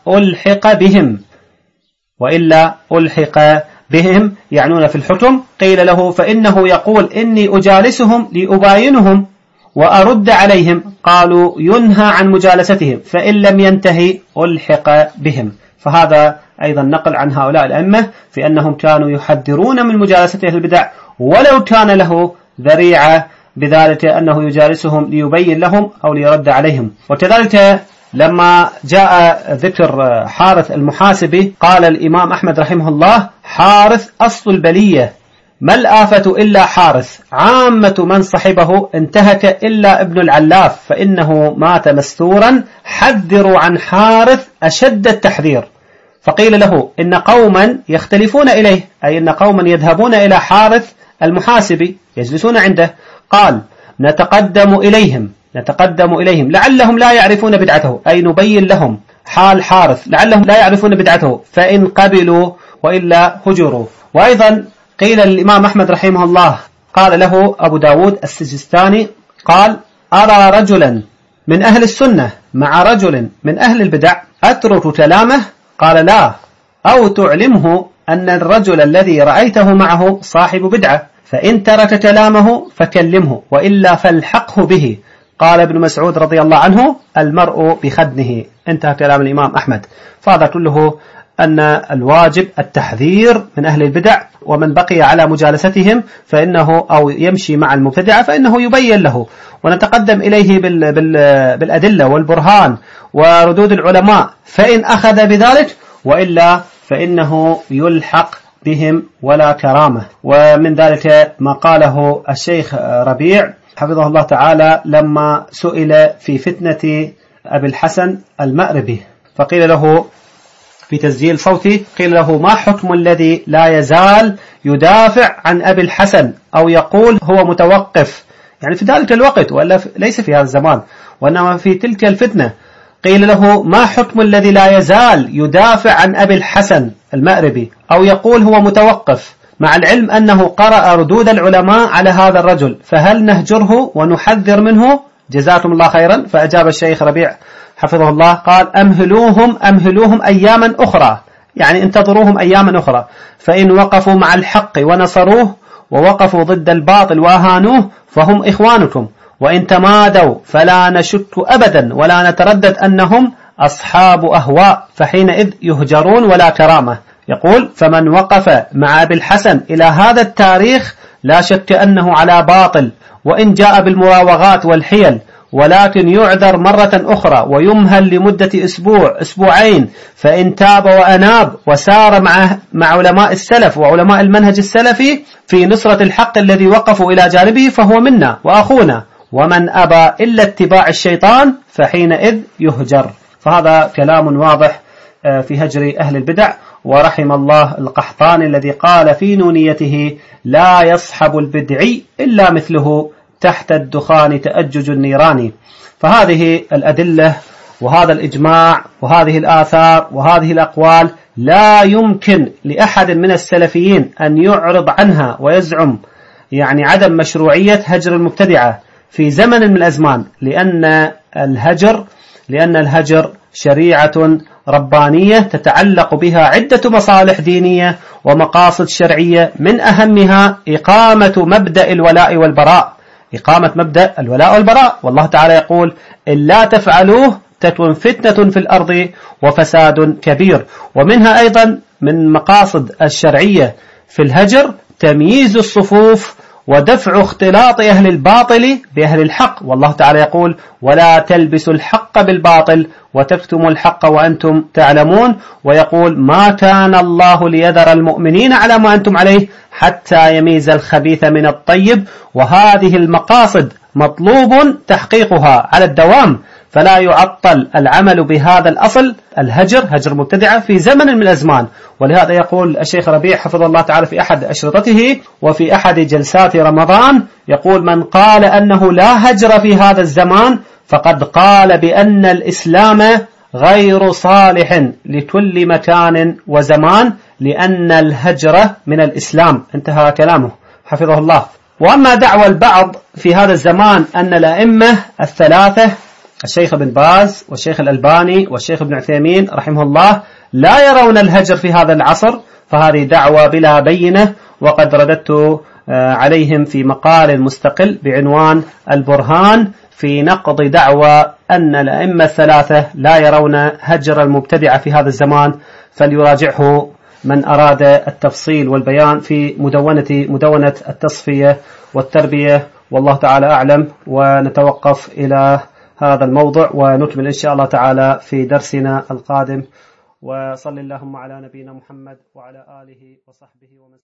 ألحق بهم يعنون في الحكم. قيل له: فإنه يقول إني أجالسهم لأباينهم وأرد عليهم. قالوا: ينهى عن مجالستهم، فإن لم ينتهي ألحق بهم. فهذا أيضا نقل عن هؤلاء الأئمة في أنهم كانوا يحذرون من مجالسة أهل البدع، ولو كان له ذريعة بذلك أنه يجالسهم ليبين لهم أو ليرد عليهم. وكذلك لما جاء ذكر حارث المحاسبي قال الإمام أحمد رحمه الله: حارث أصل البلية، ما الآفة إلا حارث، عامة من صحبه انتهك إلا ابن العلاف فإنه مات مستورا، حذروا عن حارث أشد التحذير. فقيل له: إن قوما يختلفون إليه، أي إن قوما يذهبون إلى حارث المحاسبي يجلسون عنده. قال: نتقدم إليهم لعلهم لا يعرفون بدعته، أي نبين لهم حال حارث لعلهم لا يعرفون بدعته، فإن قبلوا وإلا هجروا. وأيضا قيل للإمام أحمد رحمه الله، قال له أبو داود السجستاني قال: أرى رجلا من أهل السنة مع رجل من أهل البدع أترك كلامه؟ قال: لا، أو تعلمه أن الرجل الذي رأيته معه صاحب بدعة، فإن ترك كلامه فكلمه، وإلا فالحقه به. قال ابن مسعود رضي الله عنه: المرء بخدنه. انتهى كلام الإمام أحمد. فهذا كله أن الواجب التحذير من أهل البدع، ومن بقي على مجالستهم فإنه أو يمشي مع المبتدعة فإنه يبين له، ونتقدم إليه بالأدلة والبرهان وردود العلماء فإن أخذ بذلك، وإلا فإنه يلحق بهم ولا كرامة. ومن ذلك ما قاله الشيخ ربيع حفظه الله تعالى لما سئل في فتنة أبي الحسن المأربي، فقيل له في تسجيل صوتي، قيل له: ما حكم الذي لا يزال يدافع عن أبي الحسن أو يقول هو متوقف، يعني في ذلك الوقت، وإلا ليس في هذا الزمان وإنما في تلك الفتنة. قيل له: ما حكم الذي لا يزال يدافع عن أبي الحسن المأربي أو يقول هو متوقف، مع العلم أنه قرأ ردود العلماء على هذا الرجل، فهل نهجره ونحذر منه؟ جزاكم الله خيرا. فأجاب الشيخ ربيع حفظه الله قال: أمهلوهم أياما أخرى، يعني انتظروهم أياما أخرى، فإن وقفوا مع الحق ونصروه ووقفوا ضد الباطل وأهانوه فهم إخوانكم، وإن تمادوا فلا نشك أبدا ولا نتردد أنهم أصحاب أهواء، فحينئذ يهجرون ولا كرامة. يقول: فمن وقف مع أبي الحسن إلى هذا التاريخ لا شك أنه على باطل، وإن جاء بالمراوغات والحيل، ولكن يعذر مرة أخرى ويمهل لمدة أسبوع أسبوعين، فإن تاب وأناب وسار مع علماء السلف وعلماء المنهج السلفي في نصرة الحق الذي وقفوا إلى جانبه فهو منا وأخونا، ومن أبى إلا اتباع الشيطان فحينئذ يهجر. فهذا كلام واضح في هجر أهل البدع. ورحم الله القحطاني الذي قال في نونيته: لا يصحب البدعي إلا مثله تحت الدخان تأجج النيران. فهذه الأدلة وهذا الإجماع وهذه الآثار وهذه الأقوال لا يمكن لأحد من السلفيين أن يعرض عنها ويزعم يعني عدم مشروعية هجر المبتدعة في زمن من الأزمان، لأن الهجر شريعة ربانية تتعلق بها عدة مصالح دينية ومقاصد شرعية، من أهمها إقامة مبدأ الولاء والبراء، إقامة مبدأ الولاء والبراء. والله تعالى يقول: إلا تفعلوه تكن فتنة في الأرض وفساد كبير. ومنها أيضا من مقاصد الشرعية في الهجر تمييز الصفوف ودفع اختلاط أهل الباطل بأهل الحق. والله تعالى يقول: ولا تلبسوا الحق بالباطل وتكتموا الحق وأنتم تعلمون. ويقول: ما كان الله ليذر المؤمنين على ما أنتم عليه حتى يميز الخبيث من الطيب. وهذه المقاصد مطلوب تحقيقها على الدوام، فلا يعطل العمل بهذا الأصل هجر مبتدعة في زمن من الأزمان. ولهذا يقول الشيخ ربيع حفظه الله تعالى في أحد أشرطته وفي أحد جلسات رمضان، يقول: من قال أنه لا هجر في هذا الزمان فقد قال بأن الإسلام غير صالح لكل مكان وزمان، لأن الهجر من الإسلام. انتهى كلامه حفظه الله. وأما دعوى البعض في هذا الزمان أن الأئمة الثلاثة الشيخ ابن باز والشيخ الألباني والشيخ ابن عثيمين رحمه الله لا يرون الهجر في هذا العصر، فهذه دعوى بلا بينة، وقد رددت عليهم في مقال مستقل بعنوان البرهان في نقض دعوى أن الأئمة الثلاثة لا يرون هجر المبتدع في هذا الزمان، فليراجعه من أراد التفصيل والبيان في مدونة التصفية والتربية. والله تعالى أعلم. ونتوقف إلى هذا الموضوع ونكمل إن شاء الله تعالى في درسنا القادم. وصل اللهم على نبينا محمد وعلى آله وصحبه ومن